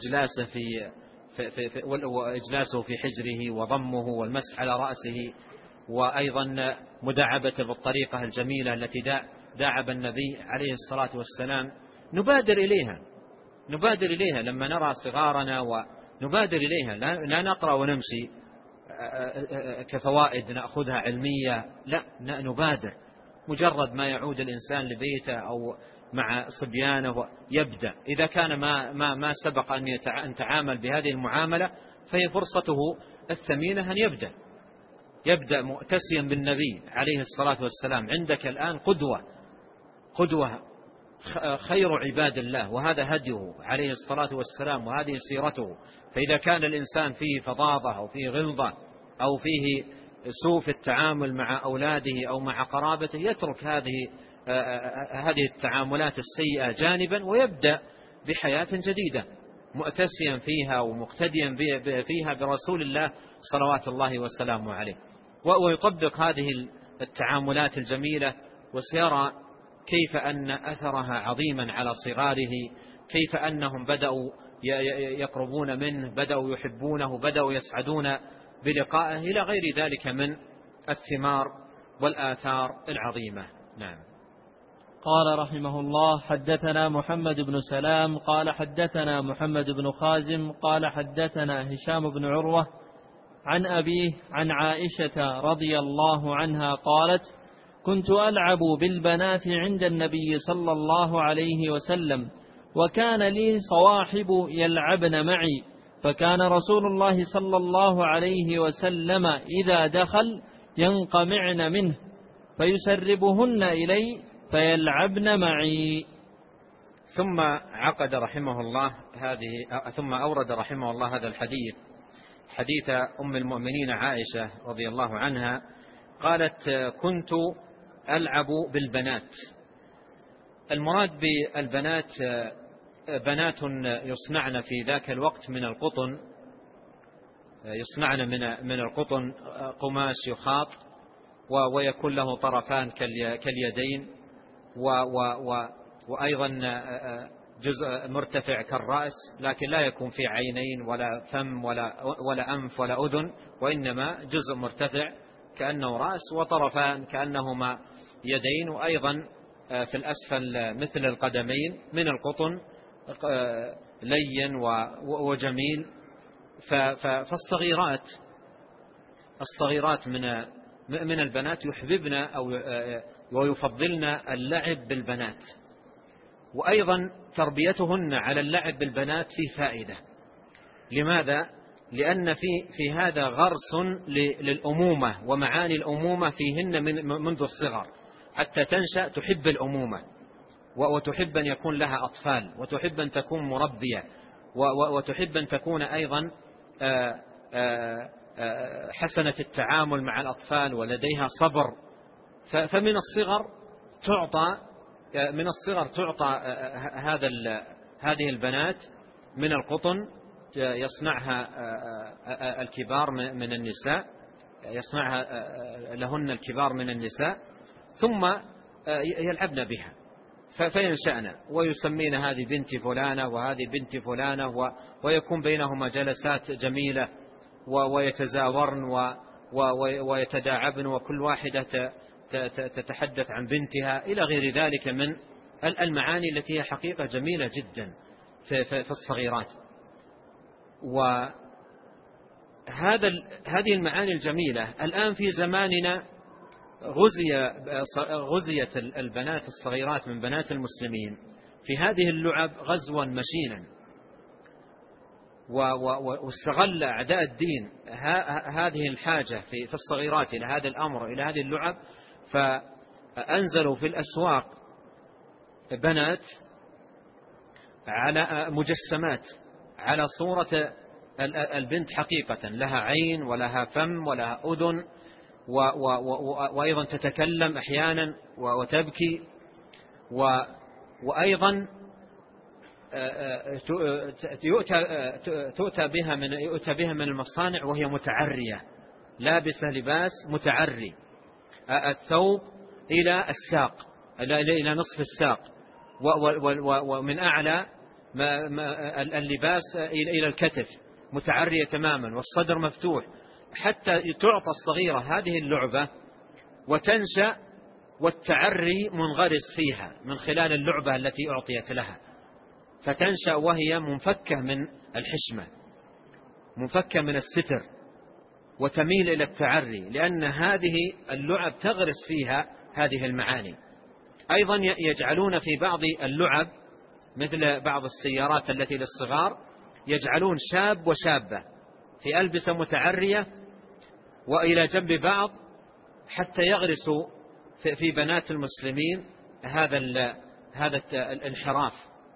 إجلاسه في حجره وضمه والمسح على رأسه، وأيضا مداعبته بالطريقة الجميلة التي داعب النبي عليه الصلاة والسلام، نبادر إليها لما نرى صغارنا، ونبادر إليها، لا نقرأ ونمشي كفوائد نأخذها علمية، لا، نبادر. مجرد ما يعود الإنسان لبيته أو مع صبيانه يبدأ، إذا كان ما سبق أن يتعامل بهذه المعاملة فهي فرصته الثمينة أن يبدأ مؤتسيا بالنبي عليه الصلاة والسلام. عندك الآن قدوة خير عباد الله، وهذا هديه عليه الصلاة والسلام وهذه سيرته. فإذا كان الإنسان فيه فظاظة أو فيه غلظة أو فيه سوء في التعامل مع أولاده أو مع قرابته، يترك هذه التعاملات السيئة جانبا ويبدأ بحياة جديدة مؤتسيا فيها ومقتديا فيها برسول الله صلوات الله وسلامه عليه، ويطبق هذه التعاملات الجميلة، وسيرى كيف أن أثرها عظيما على صغاره، كيف أنهم بدأوا يقربون منه، بدأوا يحبونه، بدأوا يسعدون بلقائه، إلى غير ذلك من الثمار والآثار العظيمة. نعم. قال رحمه الله: حدثنا محمد بن سلام قال حدثنا محمد بن خازم قال حدثنا هشام بن عروة عن أبيه عن عائشة رضي الله عنها قالت: كنت ألعب بالبنات عند النبي صلى الله عليه وسلم، وكان لي صواحب يلعبن معي، فكان رسول الله صلى الله عليه وسلم إذا دخل ينقمعن منه فيسربهن إلي فيلعبن معي. ثم عقد رحمه الله ثم أورد رحمه الله هذا الحديث، حديث أم المؤمنين عائشة رضي الله عنها قالت: كنت ألعب بالبنات. المراد بالبنات بنات يصنعن في ذاك الوقت من القطن، يصنعن من القطن قماش يخاط ويكون له طرفان كاليدين، وأيضا جزء مرتفع كالرأس، لكن لا يكون فيه عينين ولا فم ولا أنف ولا أذن، وإنما جزء مرتفع كأنه رأس، وطرفان كأنهما يدين، وأيضا في الأسفل مثل القدمين من القطن لين وجميل. فالصغيرات من البنات يحببن أو ويفضلن اللعب بالبنات، وأيضا تربيتهن على اللعب بالبنات فيه فائدة. لماذا؟ لأن في هذا غرس للأمومة ومعاني الأمومة فيهن منذ الصغر، حتى تنشأ تحب الأمومة، وتحب أن يكون لها أطفال، وتحب أن تكون مربية، وتحب أن تكون أيضا حسنة التعامل مع الأطفال ولديها صبر. فمن الصغر تعطى هذه البنات من القطن، يصنعها الكبار من النساء، يصنعها لهن الكبار من النساء، ثم يلعبن بها فينشأن ويسمين هذه بنت فلانة وهذه بنت فلانة، ويكون بينهما جلسات جميلة، ويتزاورن ويتداعبن، وكل واحدة تتحدث عن بنتها، إلى غير ذلك من المعاني التي هي حقيقة جميلة جدا في الصغيرات. هذه المعاني الجميلة الآن في زماننا غزيت البنات الصغيرات من بنات المسلمين في هذه اللعب غزوا مشينا، واستغل أعداء الدين هذه الحاجة في الصغيرات إلى هذا الأمر، إلى هذه اللعب، فأنزلوا في الأسواق بنات على مجسمات على صورة البنت حقيقة، لها عين ولها فم ولها أذن، وأيضا تتكلم أحيانا وتبكي، وأيضا يؤتى بها من المصانع وهي متعرية، لابسة لباس متعري، الثوب إلى الساق، إلى نصف الساق، ومن أعلى اللباس إلى الكتف، متعرية تماما، والصدر مفتوح، حتى تعطى الصغيرة هذه اللعبة وتنشأ والتعري منغرس فيها من خلال اللعبة التي أعطيت لها، فتنشأ وهي منفكة من الحشمة، منفكة من الستر، وتميل إلى التعري، لأن هذه اللعب تغرس فيها هذه المعاني. أيضا يجعلون في بعض اللعب مثل بعض السيارات التي للصغار، يجعلون شاب وشابة في ألبسة متعرية وإلى جنب بعض، حتى يغرسوا في بنات المسلمين هذا الانحراف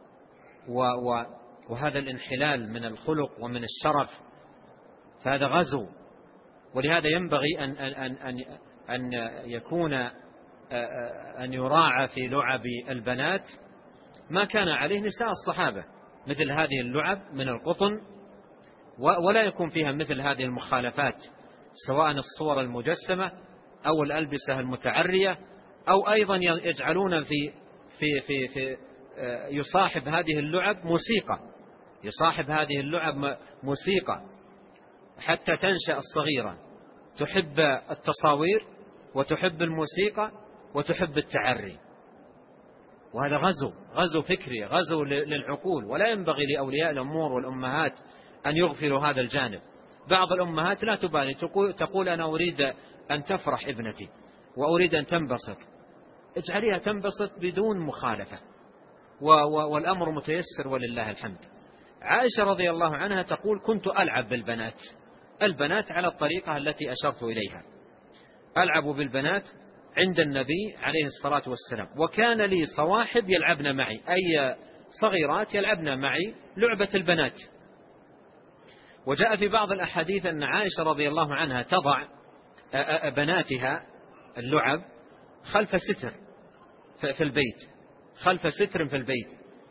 وهذا الانحلال من الخلق ومن الشرف، فهذا غزو. ولهذا ينبغي أن يكون أن يراعى في لعب البنات ما كان عليه نساء الصحابة، مثل هذه اللعب من القطن، ولا يكون فيها مثل هذه المخالفات، سواء الصور المجسمة أو الألبسة المتعرية، أو أيضا يجعلون في يصاحب هذه اللعب موسيقى، يصاحب هذه اللعب موسيقى، حتى تنشأ الصغيرة تحب التصاوير وتحب الموسيقى وتحب التعري. وهذا غزو فكري، غزو للعقول، ولا ينبغي لأولياء الأمور والأمهات أن يغفلوا هذا الجانب. بعض الأمهات لا تبالي، تقول أنا أريد أن تفرح ابنتي وأريد أن تنبسط، اجعليها تنبسط بدون مخالفة، والأمر متيسر ولله الحمد. عائشة رضي الله عنها تقول كنت ألعب بالبنات، البنات على الطريقة التي أشرت إليها، ألعب بالبنات عند النبي عليه الصلاة والسلام، وكان لي صواحب يلعبن معي، أي صغيرات يلعبن معي لعبة البنات. وجاء في بعض الأحاديث أن عائشة رضي الله عنها تضع بناتها اللعب خلف ستر في البيت، خلف ستر في البيت.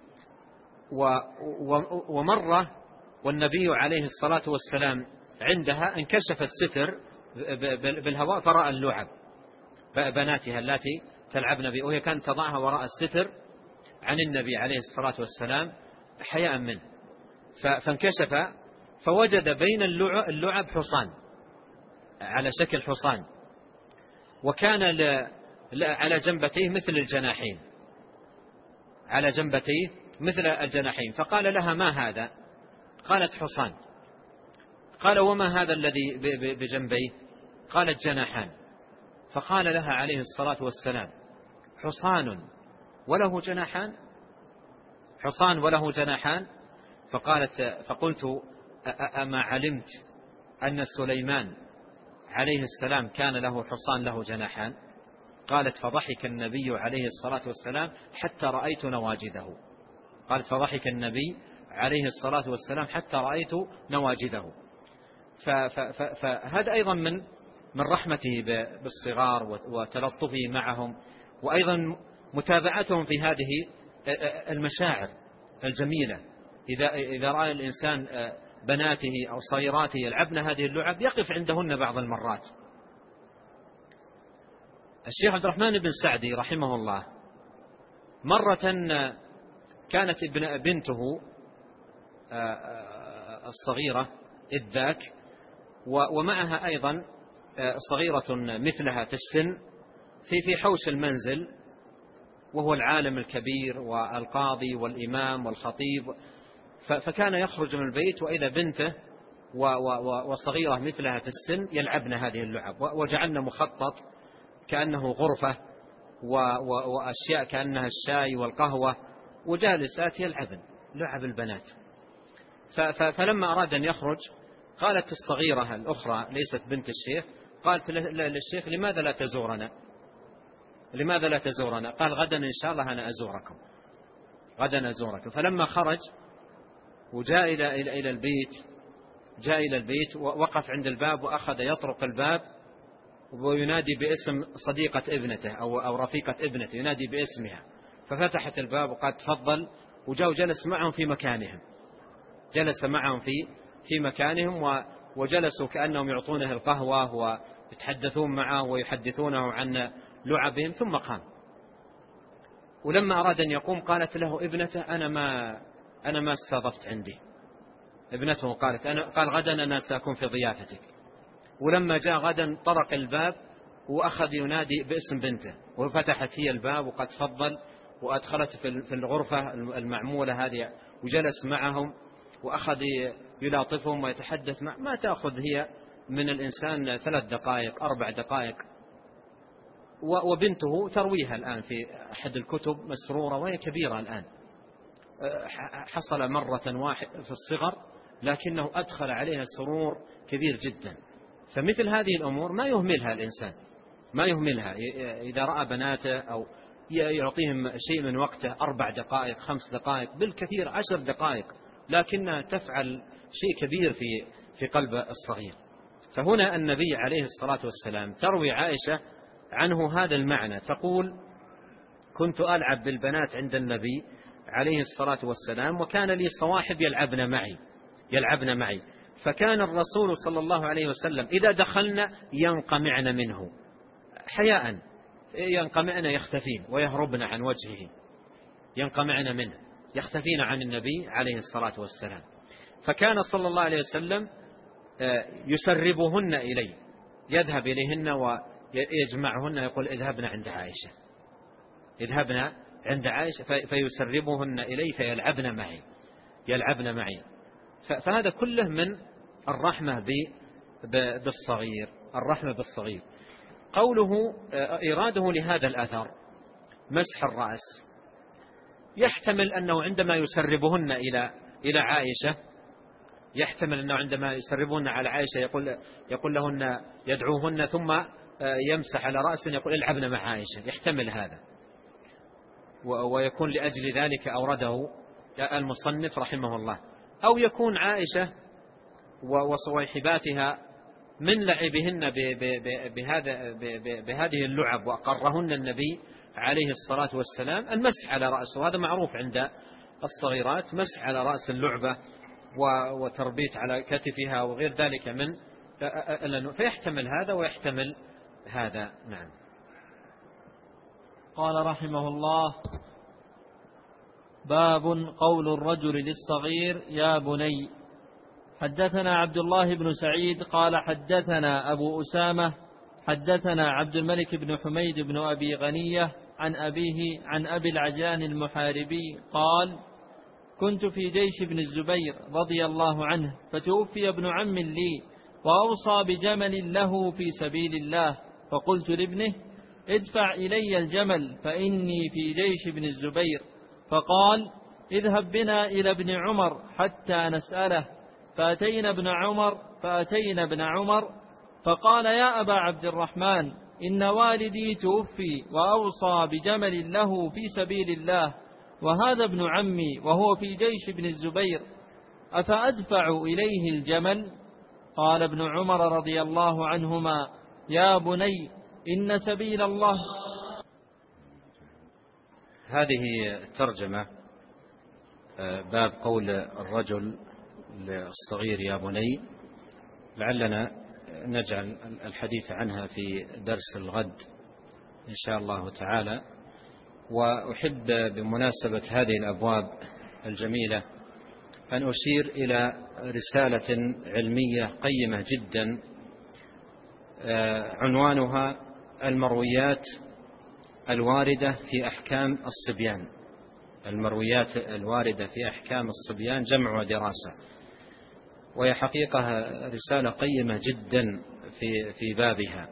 ومرة والنبي عليه الصلاة والسلام عندها انكشف الستر بالهواء فرأى اللعب بناتها التي تلعبن به، وهي كانت تضعها وراء الستر عن النبي عليه الصلاة والسلام حياء منه، فانكشف فوجد بين اللعب حصان على شكل حصان، وكان على جنبتيه مثل الجناحين، على جنبتيه مثل الجناحين. فقال لها ما هذا؟ قالت حصان. قال وما هذا الذي بجنبيه؟ قالت جناحان. فقال لها عليه الصلاة والسلام حصان وله جناحان؟ حصان وله جناحان؟ فقلت أما علمت أن سليمان عليه السلام كان له حصان له جناحان؟ قالت فضحك النبي عليه الصلاة والسلام حتى رأيت نواجذه. قالت فضحك النبي عليه الصلاة والسلام حتى رأيت نواجذه. فهذا أيضا من رحمته بالصغار وتلطفه معهم، وأيضا متابعتهم في هذه المشاعر الجميلة. إذا رأى الإنسان بناته أو صغيراته يلعبن هذه اللعب يقف عندهن بعض المرات. الشيخ عبد الرحمن بن سعدي رحمه الله مرة كانت بنته الصغيرة إذ ذاك ومعها أيضا صغيرة مثلها في السن في حوش المنزل، وهو العالم الكبير والقاضي والإمام والخطيب، فكان يخرج من البيت وإذا بنته وصغيرة مثلها في السن يلعبن هذه اللعب، وجعلنا مخطط كأنه غرفة وأشياء كأنها الشاي والقهوة، وجالسات يلعبن لعب البنات. فلما أراد أن يخرج قالت الصغيرة الأخرى ليست بنت الشيخ، قالت للشيخ لماذا لا تزورنا؟ لماذا لا تزورنا؟ قال غدا إن شاء الله أنا أزوركم، غدا أزوركم. فلما خرج وجاء إلى البيت ووقف عند الباب وأخذ يطرق الباب وينادي باسم صديقة ابنته أو رفيقة ابنته، ينادي باسمها. ففتحت الباب وقال تفضل، وجاء وجلس معهم في مكانهم، جلس معهم في مكانهم وجلسوا كأنهم يعطونه القهوة ويتحدثون معه ويحدثونه عن لعبهم. ثم قام، ولما أراد أن يقوم قالت له ابنته أنا ما استضفت عندي. ابنته قال غدا أنا سأكون في ضيافتك. ولما جاء غدا طرق الباب وأخذ ينادي باسم بنته، وفتحت هي الباب وقد تفضل، وأدخلت في الغرفة المعمولة هذه وجلس معهم وأخذ يلاطفهم ويتحدث ما تأخذ هي من الإنسان 3 دقائق 4 دقائق. وبنته ترويها الآن في أحد الكتب مسرورة وهي كبيرة الآن، حصل مرة واحدة في الصغر لكنه أدخل عليها سرور كبير جدا. فمثل هذه الأمور ما يهملها الإنسان، ما يهملها. إذا رأى بناته أو يعطيهم شيء من وقته 4 دقائق 5 دقائق بالكثير 10 دقائق، لكنها تفعل شيء كبير في قلب الصغير. فهنا النبي عليه الصلاة والسلام تروي عائشة عنه هذا المعنى، تقول كنت ألعب بالبنات عند النبي عليه الصلاة والسلام وكان لي صواحب يلعبن معي، فكان الرسول صلى الله عليه وسلم إذا دخلنا ينقمعن منه حياء، ينقمعن يختفين ويهربن عن وجهه، ينقمعن منه يختفين عن النبي عليه الصلاة والسلام. فكان صلى الله عليه وسلم يسربهن إليه، يذهب إليهن ويجمعهن، يقول اذهبن عند عائشة فيسربهن إليه فيلعبن معي. فهذا كله من الرحمة بالصغير. قوله إراده لهذا الأثر مسح الرأس، يحتمل أنه عندما يسربهن إلى عائشة، يحتمل أنه عندما يسربهن على عائشة يقول لهن يدعوهن ثم يمسح على رأس يقول العبن مع عائشة، يحتمل هذا، ويكون لأجل ذلك أورده المصنف رحمه الله. أو يكون عائشة وصويحباتها من لعبهن بهذه اللعب وأقرهن النبي عليه الصلاة والسلام المسح على رأسه، وهذا معروف عند الصغيرات، مسح على رأس اللعبة وتربيت على كتفها وغير ذلك من فيحتمل هذا ويحتمل هذا. نعم. قال رحمه الله: باب قول الرجل للصغير يا بني. حدثنا عبد الله بن سعيد قال حدثنا أبو أسامة حدثنا عبد الملك بن حميد بن أبي غنية عن أبيه عن أبي العجان المحاربي قال: كنت في جيش ابن الزبير رضي الله عنه، فتوفي ابن عم لي وأوصى بجمل له في سبيل الله، فقلت لابنه: ادفع إلي الجمل فإني في جيش ابن الزبير. فقال: اذهب بنا إلى ابن عمر حتى نسأله. فأتينا ابن عمر فقال: يا أبا عبد الرحمن، إن والدي توفي وأوصى بجمل له في سبيل الله، وهذا ابن عمي وهو في جيش ابن الزبير، أفأدفع إليه الجمل؟ قال ابن عمر رضي الله عنهما: يا بني إن سبيل الله. هذه الترجمة باب قول الرجل للصغير يا بني، لعلنا نجعل الحديث عنها في درس الغد إن شاء الله تعالى. وأحب بمناسبة هذه الأبواب الجميلة أن أشير إلى رسالة علمية قيمة جدا عنوانها المرويات الواردة في أحكام الصبيان. المرويات الواردة في أحكام الصبيان جمع ودراسة، وهي حقيقة رسالة قيمة جدا في بابها،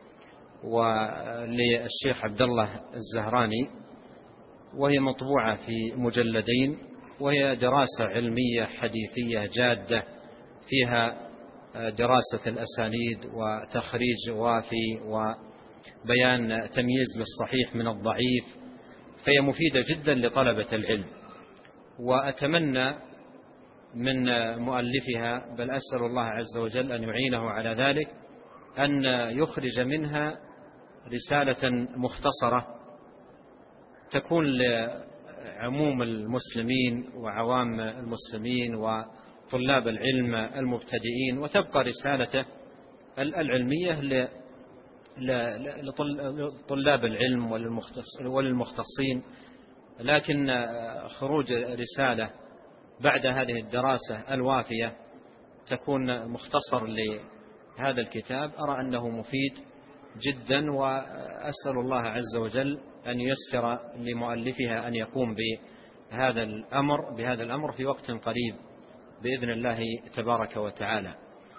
وللشيخ عبد الله الزهراني، وهي مطبوعة في مجلدين، وهي دراسة علمية حديثية جادة فيها دراسة الأسانيد وتخريج وافي وبيان تمييز للصحيح من الضعيف، فهي مفيدة جدا لطلبة العلم. وأتمنى من مؤلفها، بل أسأل الله عز وجل أن يعينه على ذلك، أن يخرج منها رسالة مختصرة تكون لعموم المسلمين وعوام المسلمين وطلاب العلم المبتدئين، وتبقى رسالته العلمية لطلاب العلم وللمختصين، لكن خروج رسالة بعد هذه الدراسة الوافية تكون مختصر لهذا الكتاب أرى أنه مفيد جدا، وأسأل الله عز وجل أن ييسر لمؤلفها أن يقوم بهذا الأمر في وقت قريب بإذن الله تبارك وتعالى.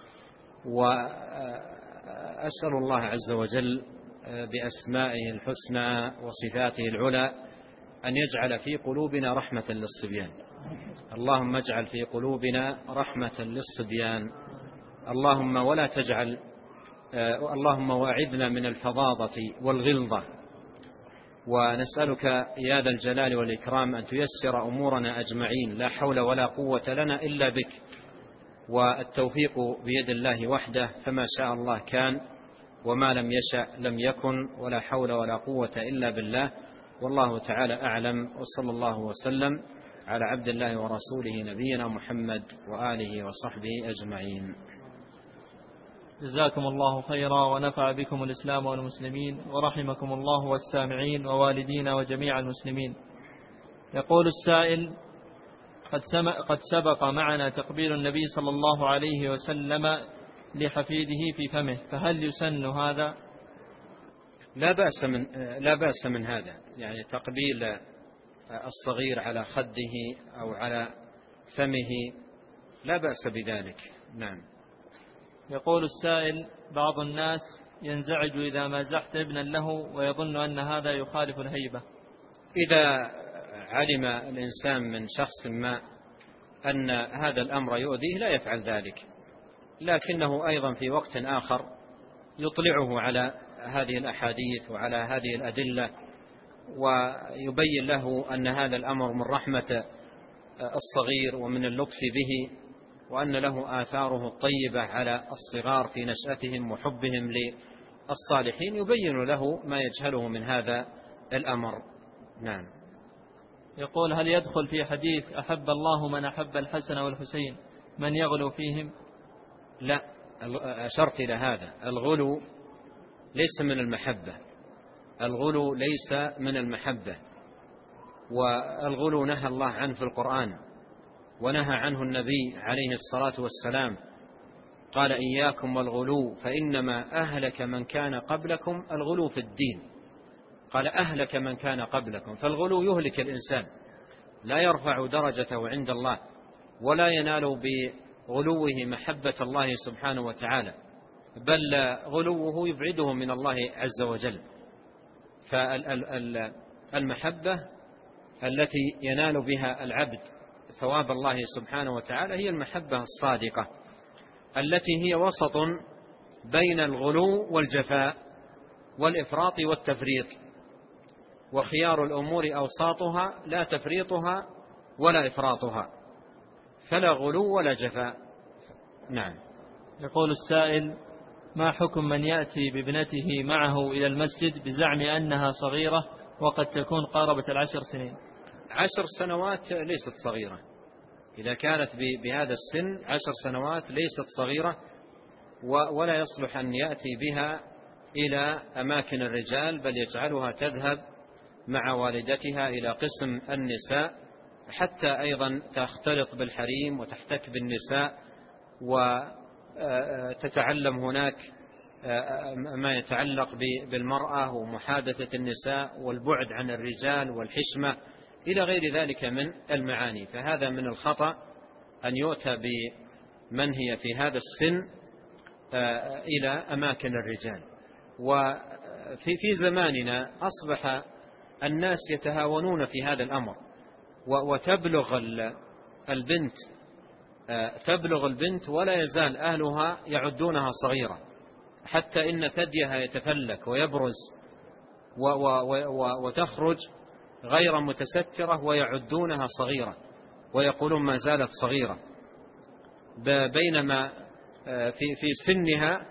وأسأل الله عز وجل بأسمائه الحسنى وصفاته العلى أن يجعل في قلوبنا رحمة للصبيان. اللهم اجعل في قلوبنا رحمة للصبيان. اللهم واعذنا من الفظاظة والغلظة، ونسألك يا ذا الجلال والإكرام أن تيسر أمورنا أجمعين، لا حول ولا قوة لنا إلا بك، والتوفيق بيد الله وحده، فما شاء الله كان وما لم يشأ لم يكن، ولا حول ولا قوة إلا بالله. والله تعالى أعلم، وصلى الله وسلم على عبد الله ورسوله نبينا محمد وآله وصحبه أجمعين. جزاكم الله خيرا، ونفع بكم الإسلام والمسلمين، ورحمكم الله والسامعين ووالدينا وجميع المسلمين. يقول السائل: قد سبق معنا تقبيل النبي صلى الله عليه وسلم لحفيده في فمه، فهل يسن هذا؟ لا بأس من هذا، يعني تقبيل الصغير على خده أو على فمه لا بأس بذلك. نعم. يقول السائل: بعض الناس ينزعج إذا مازحت ابنا له ويظن أن هذا يخالف الهيبة. إذا علم الإنسان من شخص ما أن هذا الأمر يؤذيه لا يفعل ذلك، لكنه أيضا في وقت آخر يطلعه على هذه الأحاديث وعلى هذه الأدلة، ويبين له أن هذا الأمر من رحمة الصغير ومن اللطف به، وأن له آثاره الطيبة على الصغار في نشأتهم وحبهم للصالحين، يبين له ما يجهله من هذا الأمر. نعم. يقول: هل يدخل في حديث أحب الله من أحب الحسن والحسين من يغلو فيهم؟ لا، أشرت إلى هذا. الغلو ليس من المحبة، الغلو ليس من المحبة، والغلو نهى الله عنه في القرآن، ونهى عنه النبي عليه الصلاة والسلام، قال: إياكم والغلو فإنما أهلك من كان قبلكم الغلو في الدين. قال: أهلك من كان قبلكم، فالغلو يهلك الإنسان، لا يرفع درجته عند الله، ولا ينال بغلوه محبة الله سبحانه وتعالى، بل غلوه يبعده من الله عز وجل. فالمحبة التي ينال بها العبد ثواب الله سبحانه وتعالى هي المحبة الصادقة، التي هي وسط بين الغلو والجفاء والإفراط والتفريط، وخيار الأمور أوساطها لا تفريطها ولا إفراطها، فلا غلو ولا جفاء. نعم. يقول السائل: ما حكم من يأتي بابنته معه إلى المسجد بزعم أنها صغيرة وقد تكون قاربت 10 سنين؟ 10 سنوات ليست صغيرة، إذا كانت بهذا السن 10 سنوات ليست صغيرة، ولا يصلح أن يأتي بها إلى أماكن الرجال، بل يجعلها تذهب مع والدتها إلى قسم النساء، حتى أيضا تختلط بالحريم وتحتك بالنساء وتتعلم هناك ما يتعلق بالمرأة ومحادثة النساء والبعد عن الرجال والحشمة إلى غير ذلك من المعاني. فهذا من الخطأ أن يؤتى بمن هي في هذا السن إلى أماكن الرجال. وفي زماننا أصبح الناس يتهاونون في هذا الأمر، وتبلغ البنت ولا يزال أهلها يعدونها صغيرة، حتى إن ثديها يتفلك ويبرز وتخرج غير متسترة ويعدونها صغيرة ويقولون ما زالت صغيرة، بينما في سنها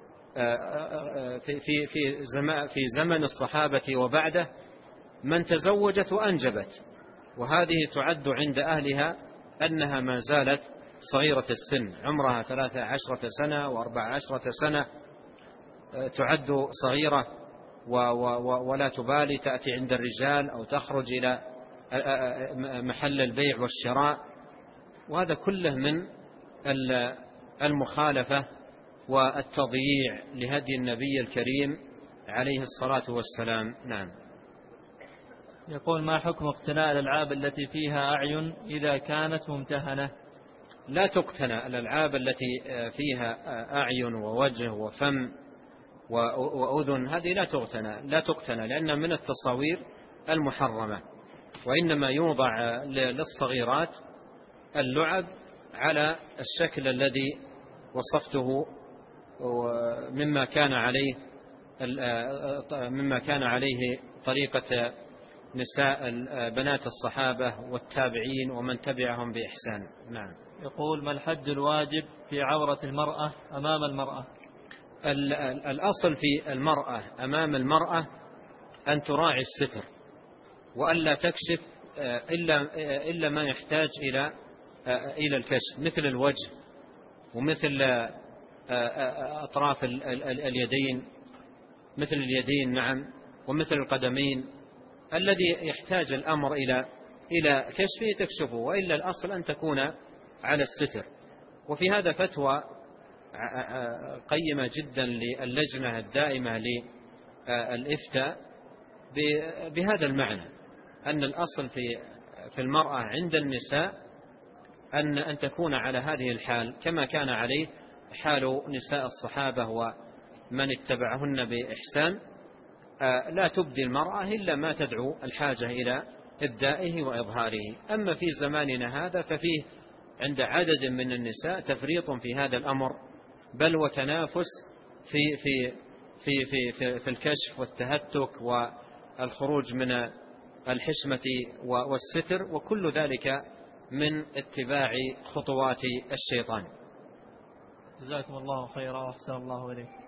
في زمن الصحابة وبعده من تزوجت وأنجبت، وهذه تعد عند أهلها أنها ما زالت صغيرة السن، عمرها 13 سنة و14 سنة، تعد صغيرة ولا تبالي، تأتي عند الرجال أو تخرج إلى محل البيع والشراء. وهذا كله من المخالفة والتضييع لهدي النبي الكريم عليه الصلاة والسلام. نعم. يقول: ما حكم اقتناء الألعاب التي فيها أعين إذا كانت ممتهنة؟ لا تقتنى الألعاب التي فيها أعين ووجه وفم وأذن، هذه لا تقتنى لأن من التصاوير المحرمة، وإنما يوضع للصغيرات اللعب على الشكل الذي وصفته مما كان عليه طريقة نساء بنات الصحابة والتابعين ومن تبعهم بإحسان. نعم. يقول: ما الحد الواجب في عورة المرأة أمام المرأة؟ الأصل في المرأة أمام المرأة أن تراعي الستر، وألا تكشف إلا ما يحتاج إلى الكشف، مثل الوجه ومثل أطراف اليدين، مثل اليدين نعم، ومثل القدمين، الذي يحتاج الأمر إلى كشفه تكشفه، وإلا الأصل أن تكون على الستر. وفي هذا فتوى قيمة جدا للجنة الدائمة للإفتاء بهذا المعنى، أن الأصل في المرأة عند النساء أن تكون على هذه الحال كما كان عليه حال نساء الصحابة ومن اتبعهن بإحسان، لا تبدي المرأة إلا ما تدعو الحاجة إلى إبدائه وإظهاره. أما في زماننا هذا ففيه عند عدد من النساء تفريط في هذا الأمر، بل وتنافس في الكشف والتهتك والخروج من الحشمة والستر، وكل ذلك من اتباع خطوات الشيطان. جزاكم الله خيرا وأحسن الله إليكم.